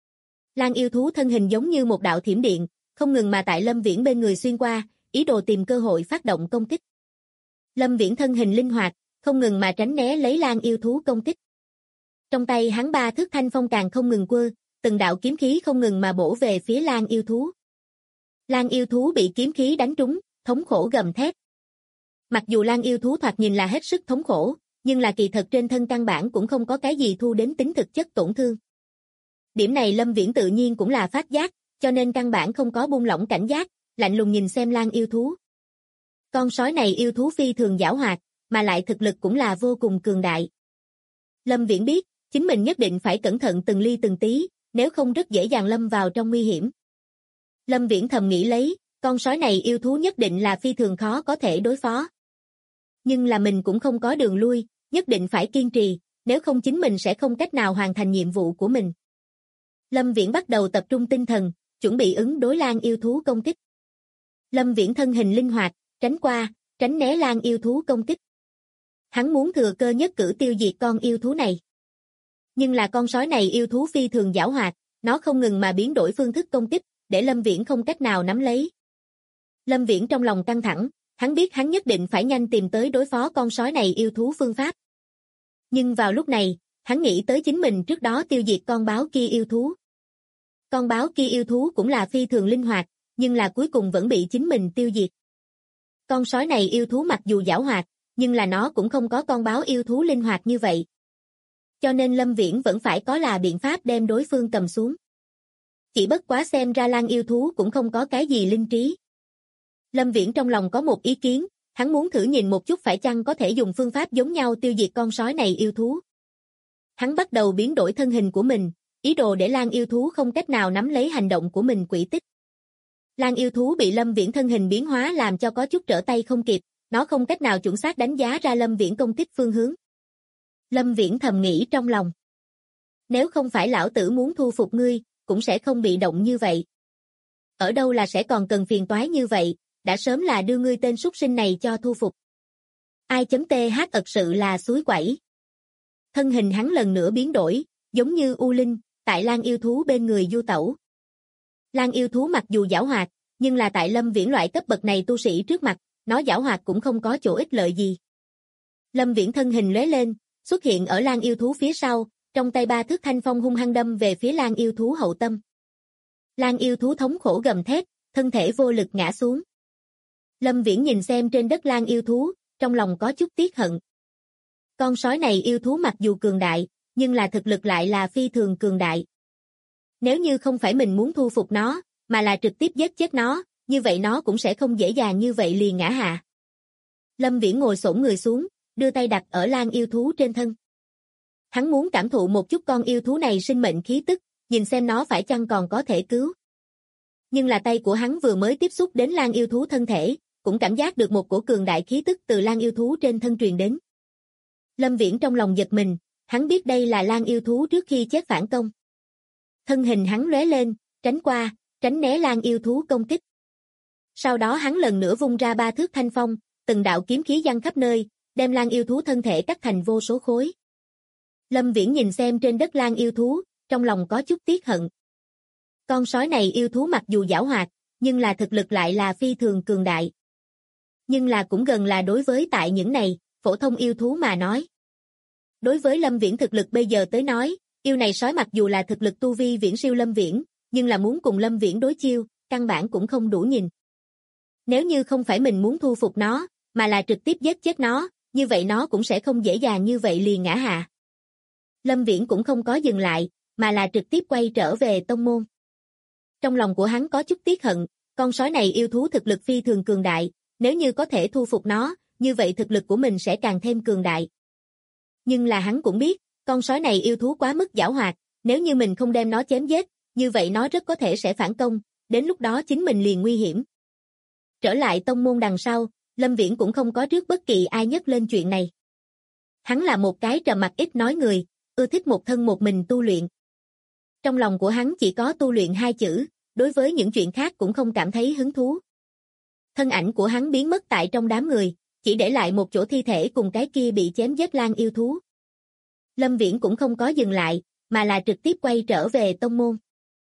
Lang yêu thú thân hình giống như một đạo thiểm điện, không ngừng mà tại Lâm Viễn bên người xuyên qua, ý đồ tìm cơ hội phát động công kích. Lâm Viễn thân hình linh hoạt, không ngừng mà tránh né lấy lang yêu thú công kích. Trong tay hắn ba thước thanh phong càng không ngừng quơ, từng đạo kiếm khí không ngừng mà bổ về phía lang yêu thú. Lang yêu thú bị kiếm khí đánh trúng, thống khổ gầm thét. Mặc dù lang yêu thú thoạt nhìn là hết sức thống khổ, nhưng là kỳ thật trên thân căn bản cũng không có cái gì thu đến tính thực chất tổn thương. Điểm này Lâm Viễn tự nhiên cũng là phát giác, cho nên căn bản không có buông lỏng cảnh giác, lạnh lùng nhìn xem lang yêu thú. Con sói này yêu thú phi thường giảo hoạt, mà lại thực lực cũng là vô cùng cường đại. Lâm Viễn biết, chính mình nhất định phải cẩn thận từng ly từng tí, nếu không rất dễ dàng lâm vào trong nguy hiểm. Lâm Viễn thầm nghĩ lấy, con sói này yêu thú nhất định là phi thường khó có thể đối phó. Nhưng là mình cũng không có đường lui, nhất định phải kiên trì, nếu không chính mình sẽ không cách nào hoàn thành nhiệm vụ của mình. Lâm Viễn bắt đầu tập trung tinh thần, chuẩn bị ứng đối lang yêu thú công kích. Lâm Viễn thân hình linh hoạt, tránh qua, tránh né lang yêu thú công kích. Hắn muốn thừa cơ nhất cử tiêu diệt con yêu thú này. Nhưng là con sói này yêu thú phi thường giảo hoạt, nó không ngừng mà biến đổi phương thức công kích, để Lâm Viễn không cách nào nắm lấy. Lâm Viễn trong lòng căng thẳng, hắn biết hắn nhất định phải nhanh tìm tới đối phó con sói này yêu thú phương pháp. Nhưng vào lúc này, hắn nghĩ tới chính mình trước đó tiêu diệt con báo kia yêu thú. Con báo kia yêu thú cũng là phi thường linh hoạt, nhưng là cuối cùng vẫn bị chính mình tiêu diệt. Con sói này yêu thú mặc dù giảo hoạt, nhưng là nó cũng không có con báo yêu thú linh hoạt như vậy. Cho nên Lâm Viễn vẫn phải có là biện pháp đem đối phương cầm xuống. Chỉ bất quá xem ra lang yêu thú cũng không có cái gì linh trí. Lâm Viễn trong lòng có một ý kiến, hắn muốn thử nhìn một chút phải chăng có thể dùng phương pháp giống nhau tiêu diệt con sói này yêu thú. Hắn bắt đầu biến đổi thân hình của mình, ý đồ để lang yêu thú không cách nào nắm lấy hành động của mình quỹ tích. Lang yêu thú bị Lâm Viễn thân hình biến hóa làm cho có chút trở tay không kịp, nó không cách nào chuẩn xác đánh giá ra Lâm Viễn công kích phương hướng. Lâm Viễn thầm nghĩ trong lòng. Nếu không phải lão tử muốn thu phục ngươi, cũng sẽ không bị động như vậy. Ở đâu là sẽ còn cần phiền toái như vậy, đã sớm là đưa ngươi tên súc sinh này cho thu phục. Ai.th thật sự là suối quẩy. Thân hình hắn lần nữa biến đổi, giống như U Linh, tại lang yêu thú bên người du tẩu. Lang yêu thú mặc dù giảo hoạt, nhưng là tại Lâm Viễn loại cấp bậc này tu sĩ trước mặt, nó giảo hoạt cũng không có chỗ ích lợi gì. Lâm Viễn thân hình lóe lên, xuất hiện ở lang yêu thú phía sau, trong tay ba thước thanh phong hung hăng đâm về phía lang yêu thú hậu tâm. Lang yêu thú thống khổ gầm thét, thân thể vô lực ngã xuống. Lâm Viễn nhìn xem trên đất lang yêu thú, trong lòng có chút tiếc hận. Con sói này yêu thú mặc dù cường đại, nhưng là thực lực lại là phi thường cường đại. Nếu như không phải mình muốn thu phục nó, mà là trực tiếp giết chết nó, như vậy nó cũng sẽ không dễ dàng như vậy liền ngã hạ. Lâm Viễn ngồi xổm người xuống, đưa tay đặt ở lang yêu thú trên thân. Hắn muốn cảm thụ một chút con yêu thú này sinh mệnh khí tức, nhìn xem nó phải chăng còn có thể cứu. Nhưng là tay của hắn vừa mới tiếp xúc đến lang yêu thú thân thể, cũng cảm giác được một cổ cường đại khí tức từ lang yêu thú trên thân truyền đến. Lâm Viễn trong lòng giật mình, hắn biết đây là lang yêu thú trước khi chết phản công. Thân hình hắn lóe lên, tránh qua, tránh né lang yêu thú công kích. Sau đó hắn lần nữa vung ra ba thước thanh phong, từng đạo kiếm khí giăng khắp nơi, đem lang yêu thú thân thể cắt thành vô số khối. Lâm Viễn nhìn xem trên đất lang yêu thú, trong lòng có chút tiếc hận. Con sói này yêu thú mặc dù giảo hoạt, nhưng là thực lực lại là phi thường cường đại. Nhưng là cũng gần là đối với tại những này, phổ thông yêu thú mà nói. Đối với Lâm Viễn thực lực bây giờ tới nói, yêu này sói mặc dù là thực lực tu vi viễn siêu Lâm Viễn, nhưng là muốn cùng Lâm Viễn đối chiêu, căn bản cũng không đủ nhìn. Nếu như không phải mình muốn thu phục nó, mà là trực tiếp giết chết nó, như vậy nó cũng sẽ không dễ dàng như vậy liền ngã hạ. Lâm Viễn cũng không có dừng lại, mà là trực tiếp quay trở về tông môn. Trong lòng của hắn có chút tiếc hận, con sói này yêu thú thực lực phi thường cường đại, nếu như có thể thu phục nó, như vậy thực lực của mình sẽ càng thêm cường đại. Nhưng là hắn cũng biết, con sói này yêu thú quá mức giảo hoạt, nếu như mình không đem nó chém giết, như vậy nó rất có thể sẽ phản công, đến lúc đó chính mình liền nguy hiểm. Trở lại tông môn đằng sau, Lâm Viễn cũng không có trước bất kỳ ai nhắc lên chuyện này. Hắn là một cái trầm mặc ít nói người, ưa thích một thân một mình tu luyện. Trong lòng của hắn chỉ có tu luyện hai chữ, đối với những chuyện khác cũng không cảm thấy hứng thú. Thân ảnh của hắn biến mất tại trong đám người, chỉ để lại một chỗ thi thể cùng cái kia bị chém giết lang yêu thú. Lâm Viễn cũng không có dừng lại, mà là trực tiếp quay trở về tông môn.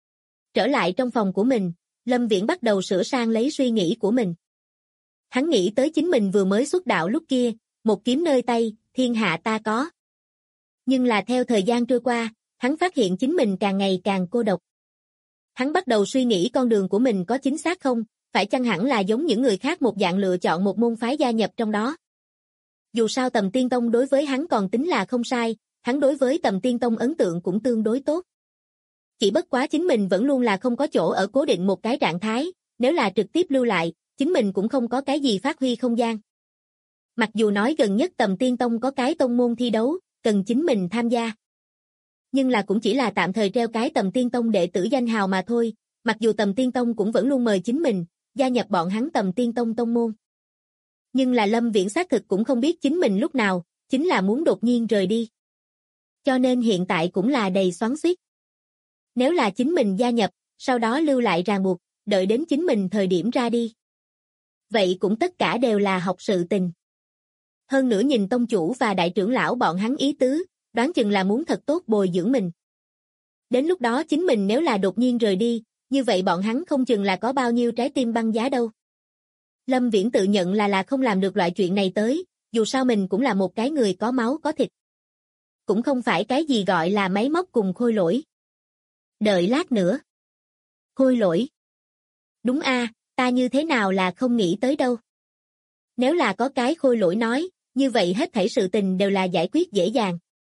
Trở lại trong phòng của mình, Lâm Viễn bắt đầu sửa sang lấy suy nghĩ của mình. Hắn nghĩ tới chính mình vừa mới xuất đạo lúc kia, một kiếm nơi tay, thiên hạ ta có. Nhưng là theo thời gian trôi qua, hắn phát hiện chính mình càng ngày càng cô độc. Hắn bắt đầu suy nghĩ con đường của mình có chính xác không, phải chăng hẳn là giống những người khác một dạng lựa chọn một môn phái gia nhập trong đó. Dù sao Tầm Tiên Tông đối với hắn còn tính là không sai, hắn đối với Tầm Tiên Tông ấn tượng cũng tương đối tốt. Chỉ bất quá chính mình vẫn luôn là không có chỗ ở cố định một cái trạng thái, nếu là trực tiếp lưu lại, chính mình cũng không có cái gì phát huy không gian. Mặc dù nói gần nhất Tầm Tiên Tông có cái tông môn thi đấu, cần chính mình tham gia. Nhưng là cũng chỉ là tạm thời treo cái Tầm Tiên Tông đệ tử danh hào mà thôi, mặc dù Tầm Tiên Tông cũng vẫn luôn mời chính mình, gia nhập bọn hắn Tầm Tiên Tông tông môn. Nhưng là Lâm Viễn xác thực cũng không biết chính mình lúc nào, chính là muốn đột nhiên rời đi. Cho nên hiện tại cũng là đầy xoắn xuýt. Nếu là chính mình gia nhập, sau đó lưu lại ràng buộc, đợi đến chính mình thời điểm ra đi. Vậy cũng tất cả đều là học sự tình. Hơn nữa nhìn tông chủ và đại trưởng lão bọn hắn ý tứ, đoán chừng là muốn thật tốt bồi dưỡng mình. Đến lúc đó chính mình nếu là đột nhiên rời đi, như vậy bọn hắn không chừng là có bao nhiêu trái tim băng giá đâu. Lâm Viễn tự nhận là không làm được loại chuyện này tới, dù sao mình cũng là một cái người có máu có thịt. Cũng không phải cái gì gọi là máy móc cùng khôi lỗi. Đợi lát nữa. Khôi lỗi. Đúng a, ta như thế nào là không nghĩ tới đâu. Nếu là có cái khôi lỗi nói, như vậy hết thảy sự tình đều là giải quyết dễ dàng.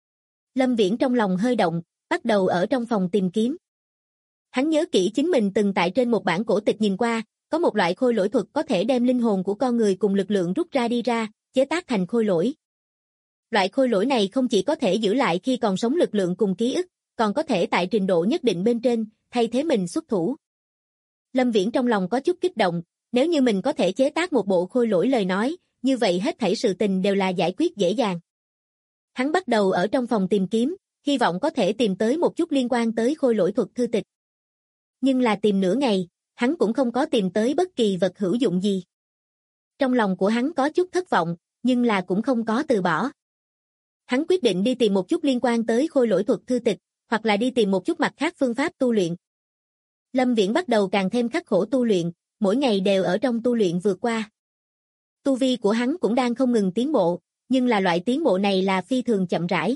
Lâm Viễn trong lòng hơi động, bắt đầu ở trong phòng tìm kiếm. Hắn nhớ kỹ chính mình từng tại trên một bản cổ tịch nhìn qua, có một loại khôi lỗi thuật có thể đem linh hồn của con người cùng lực lượng rút ra đi ra, chế tác thành khôi lỗi. Loại khôi lỗi này không chỉ có thể giữ lại khi còn sống lực lượng cùng ký ức, còn có thể tại trình độ nhất định bên trên, thay thế mình xuất thủ. Lâm Viễn trong lòng có chút kích động, nếu như mình có thể chế tác một bộ khôi lỗi lời nói, như vậy hết thảy sự tình đều là giải quyết dễ dàng. Hắn bắt đầu ở trong phòng tìm kiếm, hy vọng có thể tìm tới một chút liên quan tới khôi lỗi thuật thư tịch. Nhưng là tìm nửa ngày, hắn cũng không có tìm tới bất kỳ vật hữu dụng gì. Trong lòng của hắn có chút thất vọng, nhưng là cũng không có từ bỏ. Hắn quyết định đi tìm một chút liên quan tới khôi lỗi thuật thư tịch, hoặc là đi tìm một chút mặt khác phương pháp tu luyện. Lâm Viễn bắt đầu càng thêm khắc khổ tu luyện, mỗi ngày đều ở trong tu luyện vượt qua. Tu vi của hắn cũng đang không ngừng tiến bộ, nhưng là loại tiến bộ này là phi thường chậm rãi.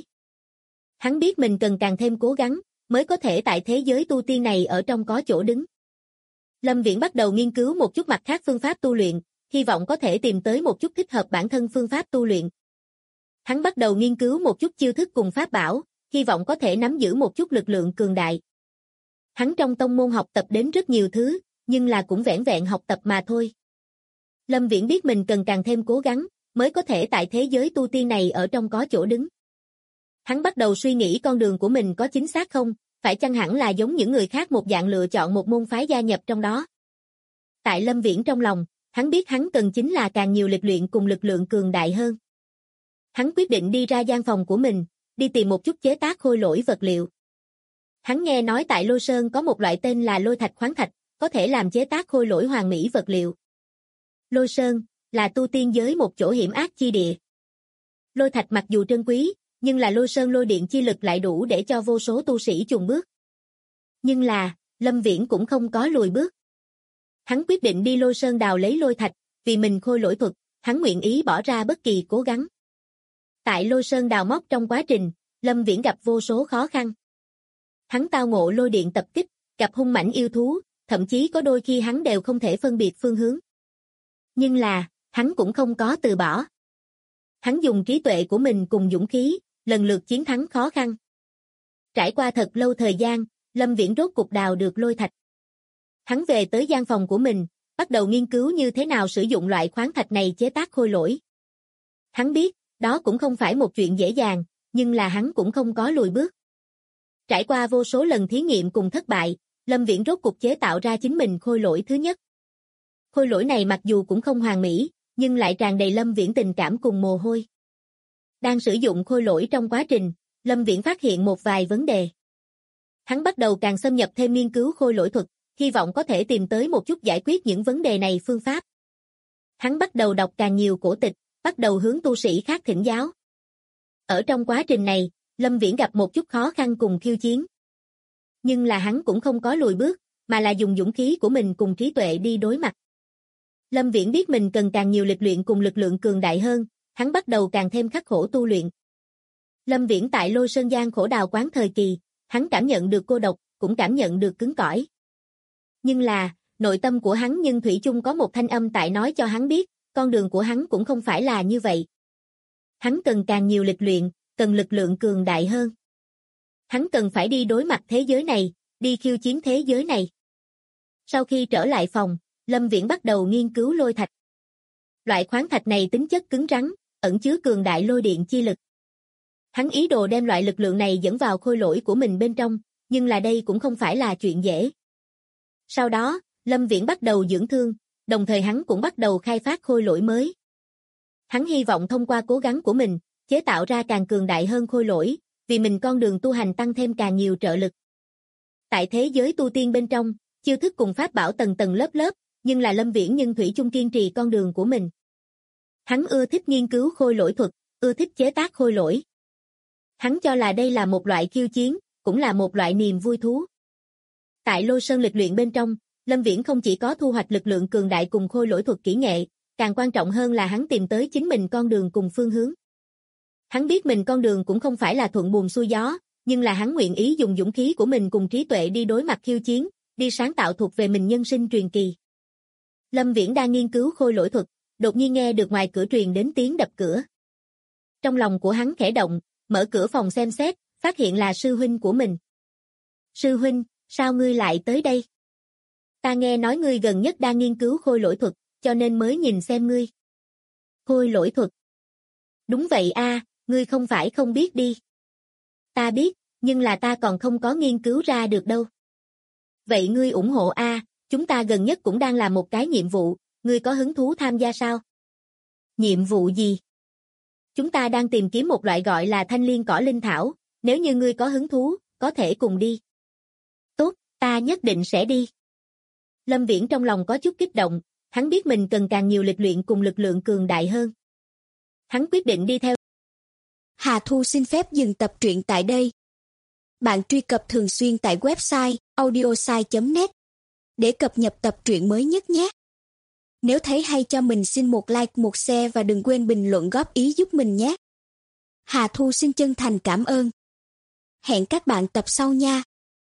Hắn biết mình cần càng thêm cố gắng, mới có thể tại thế giới tu tiên này ở trong có chỗ đứng. Lâm Viễn bắt đầu nghiên cứu một chút mặt khác phương pháp tu luyện, hy vọng có thể tìm tới một chút thích hợp bản thân phương pháp tu luyện. Hắn bắt đầu nghiên cứu một chút chiêu thức cùng pháp bảo, hy vọng có thể nắm giữ một chút lực lượng cường đại. Hắn trong tông môn học tập đến rất nhiều thứ, nhưng là cũng vẻn vẹn học tập mà thôi. Lâm Viễn biết mình cần càng thêm cố gắng, mới có thể tại thế giới tu tiên này ở trong có chỗ đứng. Hắn bắt đầu suy nghĩ con đường của mình có chính xác không, phải chăng hẳn là giống những người khác một dạng lựa chọn một môn phái gia nhập trong đó. Tại Lâm Viễn trong lòng, hắn biết hắn cần chính là càng nhiều lịch luyện cùng lực lượng cường đại hơn. Hắn quyết định đi ra gian phòng của mình, đi tìm một chút chế tác khôi lỗi vật liệu. Hắn nghe nói tại Lôi Sơn có một loại tên là lôi thạch khoáng thạch, có thể làm chế tác khôi lỗi hoàn mỹ vật liệu. Lôi Sơn là tu tiên giới một chỗ hiểm ác chi địa. Lôi thạch mặc dù trân quý, nhưng là Lôi Sơn lôi điện chi lực lại đủ để cho vô số tu sĩ chùn bước. Nhưng là, Lâm Viễn cũng không có lùi bước. Hắn quyết định đi Lôi Sơn đào lấy lôi thạch, vì mình khôi lỗi thuật, hắn nguyện ý bỏ ra bất kỳ cố gắng. Tại Lôi Sơn đào móc trong quá trình, Lâm Viễn gặp vô số khó khăn. Hắn tao ngộ lôi điện tập kích, gặp hung mãnh yêu thú, thậm chí có đôi khi hắn đều không thể phân biệt phương hướng. Nhưng là, hắn cũng không có từ bỏ. Hắn dùng trí tuệ của mình cùng dũng khí, lần lượt chiến thắng khó khăn. Trải qua thật lâu thời gian, Lâm Viễn rốt cục đào được lôi thạch. Hắn về tới gian phòng của mình, bắt đầu nghiên cứu như thế nào sử dụng loại khoáng thạch này chế tác khôi lỗi. Hắn biết, đó cũng không phải một chuyện dễ dàng, nhưng là hắn cũng không có lùi bước. Trải qua vô số lần thí nghiệm cùng thất bại, Lâm Viễn rốt cục chế tạo ra chính mình khôi lỗi thứ nhất. Khôi lỗi này mặc dù cũng không hoàn mỹ, nhưng lại tràn đầy Lâm Viễn tình cảm cùng mồ hôi. Đang sử dụng khôi lỗi trong quá trình, Lâm Viễn phát hiện một vài vấn đề. Hắn bắt đầu càng xâm nhập thêm nghiên cứu khôi lỗi thuật, hy vọng có thể tìm tới một chút giải quyết những vấn đề này phương pháp. Hắn bắt đầu đọc càng nhiều cổ tịch, bắt đầu hướng tu sĩ khác thỉnh giáo. Ở trong quá trình này, Lâm Viễn gặp một chút khó khăn cùng khiêu chiến. Nhưng là hắn cũng không có lùi bước, mà là dùng dũng khí của mình cùng trí tuệ đi đối mặt. Lâm Viễn biết mình cần càng nhiều lịch luyện cùng lực lượng cường đại hơn, hắn bắt đầu càng thêm khắc khổ tu luyện. Lâm Viễn tại Lôi Sơn Giang khổ đào quán thời kỳ, hắn cảm nhận được cô độc, cũng cảm nhận được cứng cỏi. Nhưng là, nội tâm của hắn nhưng thủy chung có một thanh âm tại nói cho hắn biết, con đường của hắn cũng không phải là như vậy. Hắn cần càng nhiều lịch luyện, cần lực lượng cường đại hơn. Hắn cần phải đi đối mặt thế giới này, đi khiêu chiến thế giới này. Sau khi trở lại phòng, Lâm Viễn bắt đầu nghiên cứu lôi thạch. Loại khoáng thạch này tính chất cứng rắn, ẩn chứa cường đại lôi điện chi lực. Hắn ý đồ đem loại lực lượng này dẫn vào khôi lỗi của mình bên trong, nhưng là đây cũng không phải là chuyện dễ. Sau đó, Lâm Viễn bắt đầu dưỡng thương, đồng thời hắn cũng bắt đầu khai phát khôi lỗi mới. Hắn hy vọng thông qua cố gắng của mình, chế tạo ra càng cường đại hơn khôi lỗi, vì mình con đường tu hành tăng thêm càng nhiều trợ lực. Tại thế giới tu tiên bên trong, chiêu thức cùng pháp bảo tầng tầng lớp lớp, nhưng là Lâm Viễn nhưng thủy chung kiên trì con đường của mình. Hắn ưa thích nghiên cứu khôi lỗi thuật, ưa thích chế tác khôi lỗi. Hắn cho là đây là một loại khiêu chiến, cũng là một loại niềm vui thú. Tại Lôi Sơn lịch luyện bên trong, Lâm Viễn không chỉ có thu hoạch lực lượng cường đại cùng khôi lỗi thuật kỹ nghệ, càng quan trọng hơn là hắn tìm tới chính mình con đường cùng phương hướng. Hắn biết mình con đường cũng không phải là thuận buồm xuôi gió, nhưng là hắn nguyện ý dùng dũng khí của mình cùng trí tuệ đi đối mặt khiêu chiến, đi sáng tạo thuộc về mình nhân sinh truyền kỳ. Lâm Viễn đang nghiên cứu khôi lỗi thuật, đột nhiên nghe được ngoài cửa truyền đến tiếng đập cửa. Trong lòng của hắn khẽ động, mở cửa phòng xem xét, phát hiện là sư huynh của mình. Sư huynh, sao ngươi lại tới đây? Ta nghe nói ngươi gần nhất đang nghiên cứu khôi lỗi thuật, cho nên mới nhìn xem ngươi. Khôi lỗi thuật? Đúng vậy a, ngươi không phải không biết đi. Ta biết, nhưng là ta còn không có nghiên cứu ra được đâu. Vậy ngươi ủng hộ a, chúng ta gần nhất cũng đang làm một cái nhiệm vụ, ngươi có hứng thú tham gia sao? Nhiệm vụ gì? Chúng ta đang tìm kiếm một loại gọi là thanh liên cỏ linh thảo, nếu như ngươi có hứng thú, có thể cùng đi. Tốt, ta nhất định sẽ đi. Lâm Viễn trong lòng có chút kích động, hắn biết mình cần càng nhiều lịch luyện cùng lực lượng cường đại hơn. Hắn quyết định đi theo. Hà Thu xin phép dừng tập truyện tại đây. Bạn truy cập thường xuyên tại website audiosai.net để cập nhật tập truyện mới nhất nhé. Nếu thấy hay cho mình xin một like, một share và đừng quên bình luận góp ý giúp mình nhé. Hà Thu xin chân thành cảm ơn. Hẹn các bạn tập sau nha.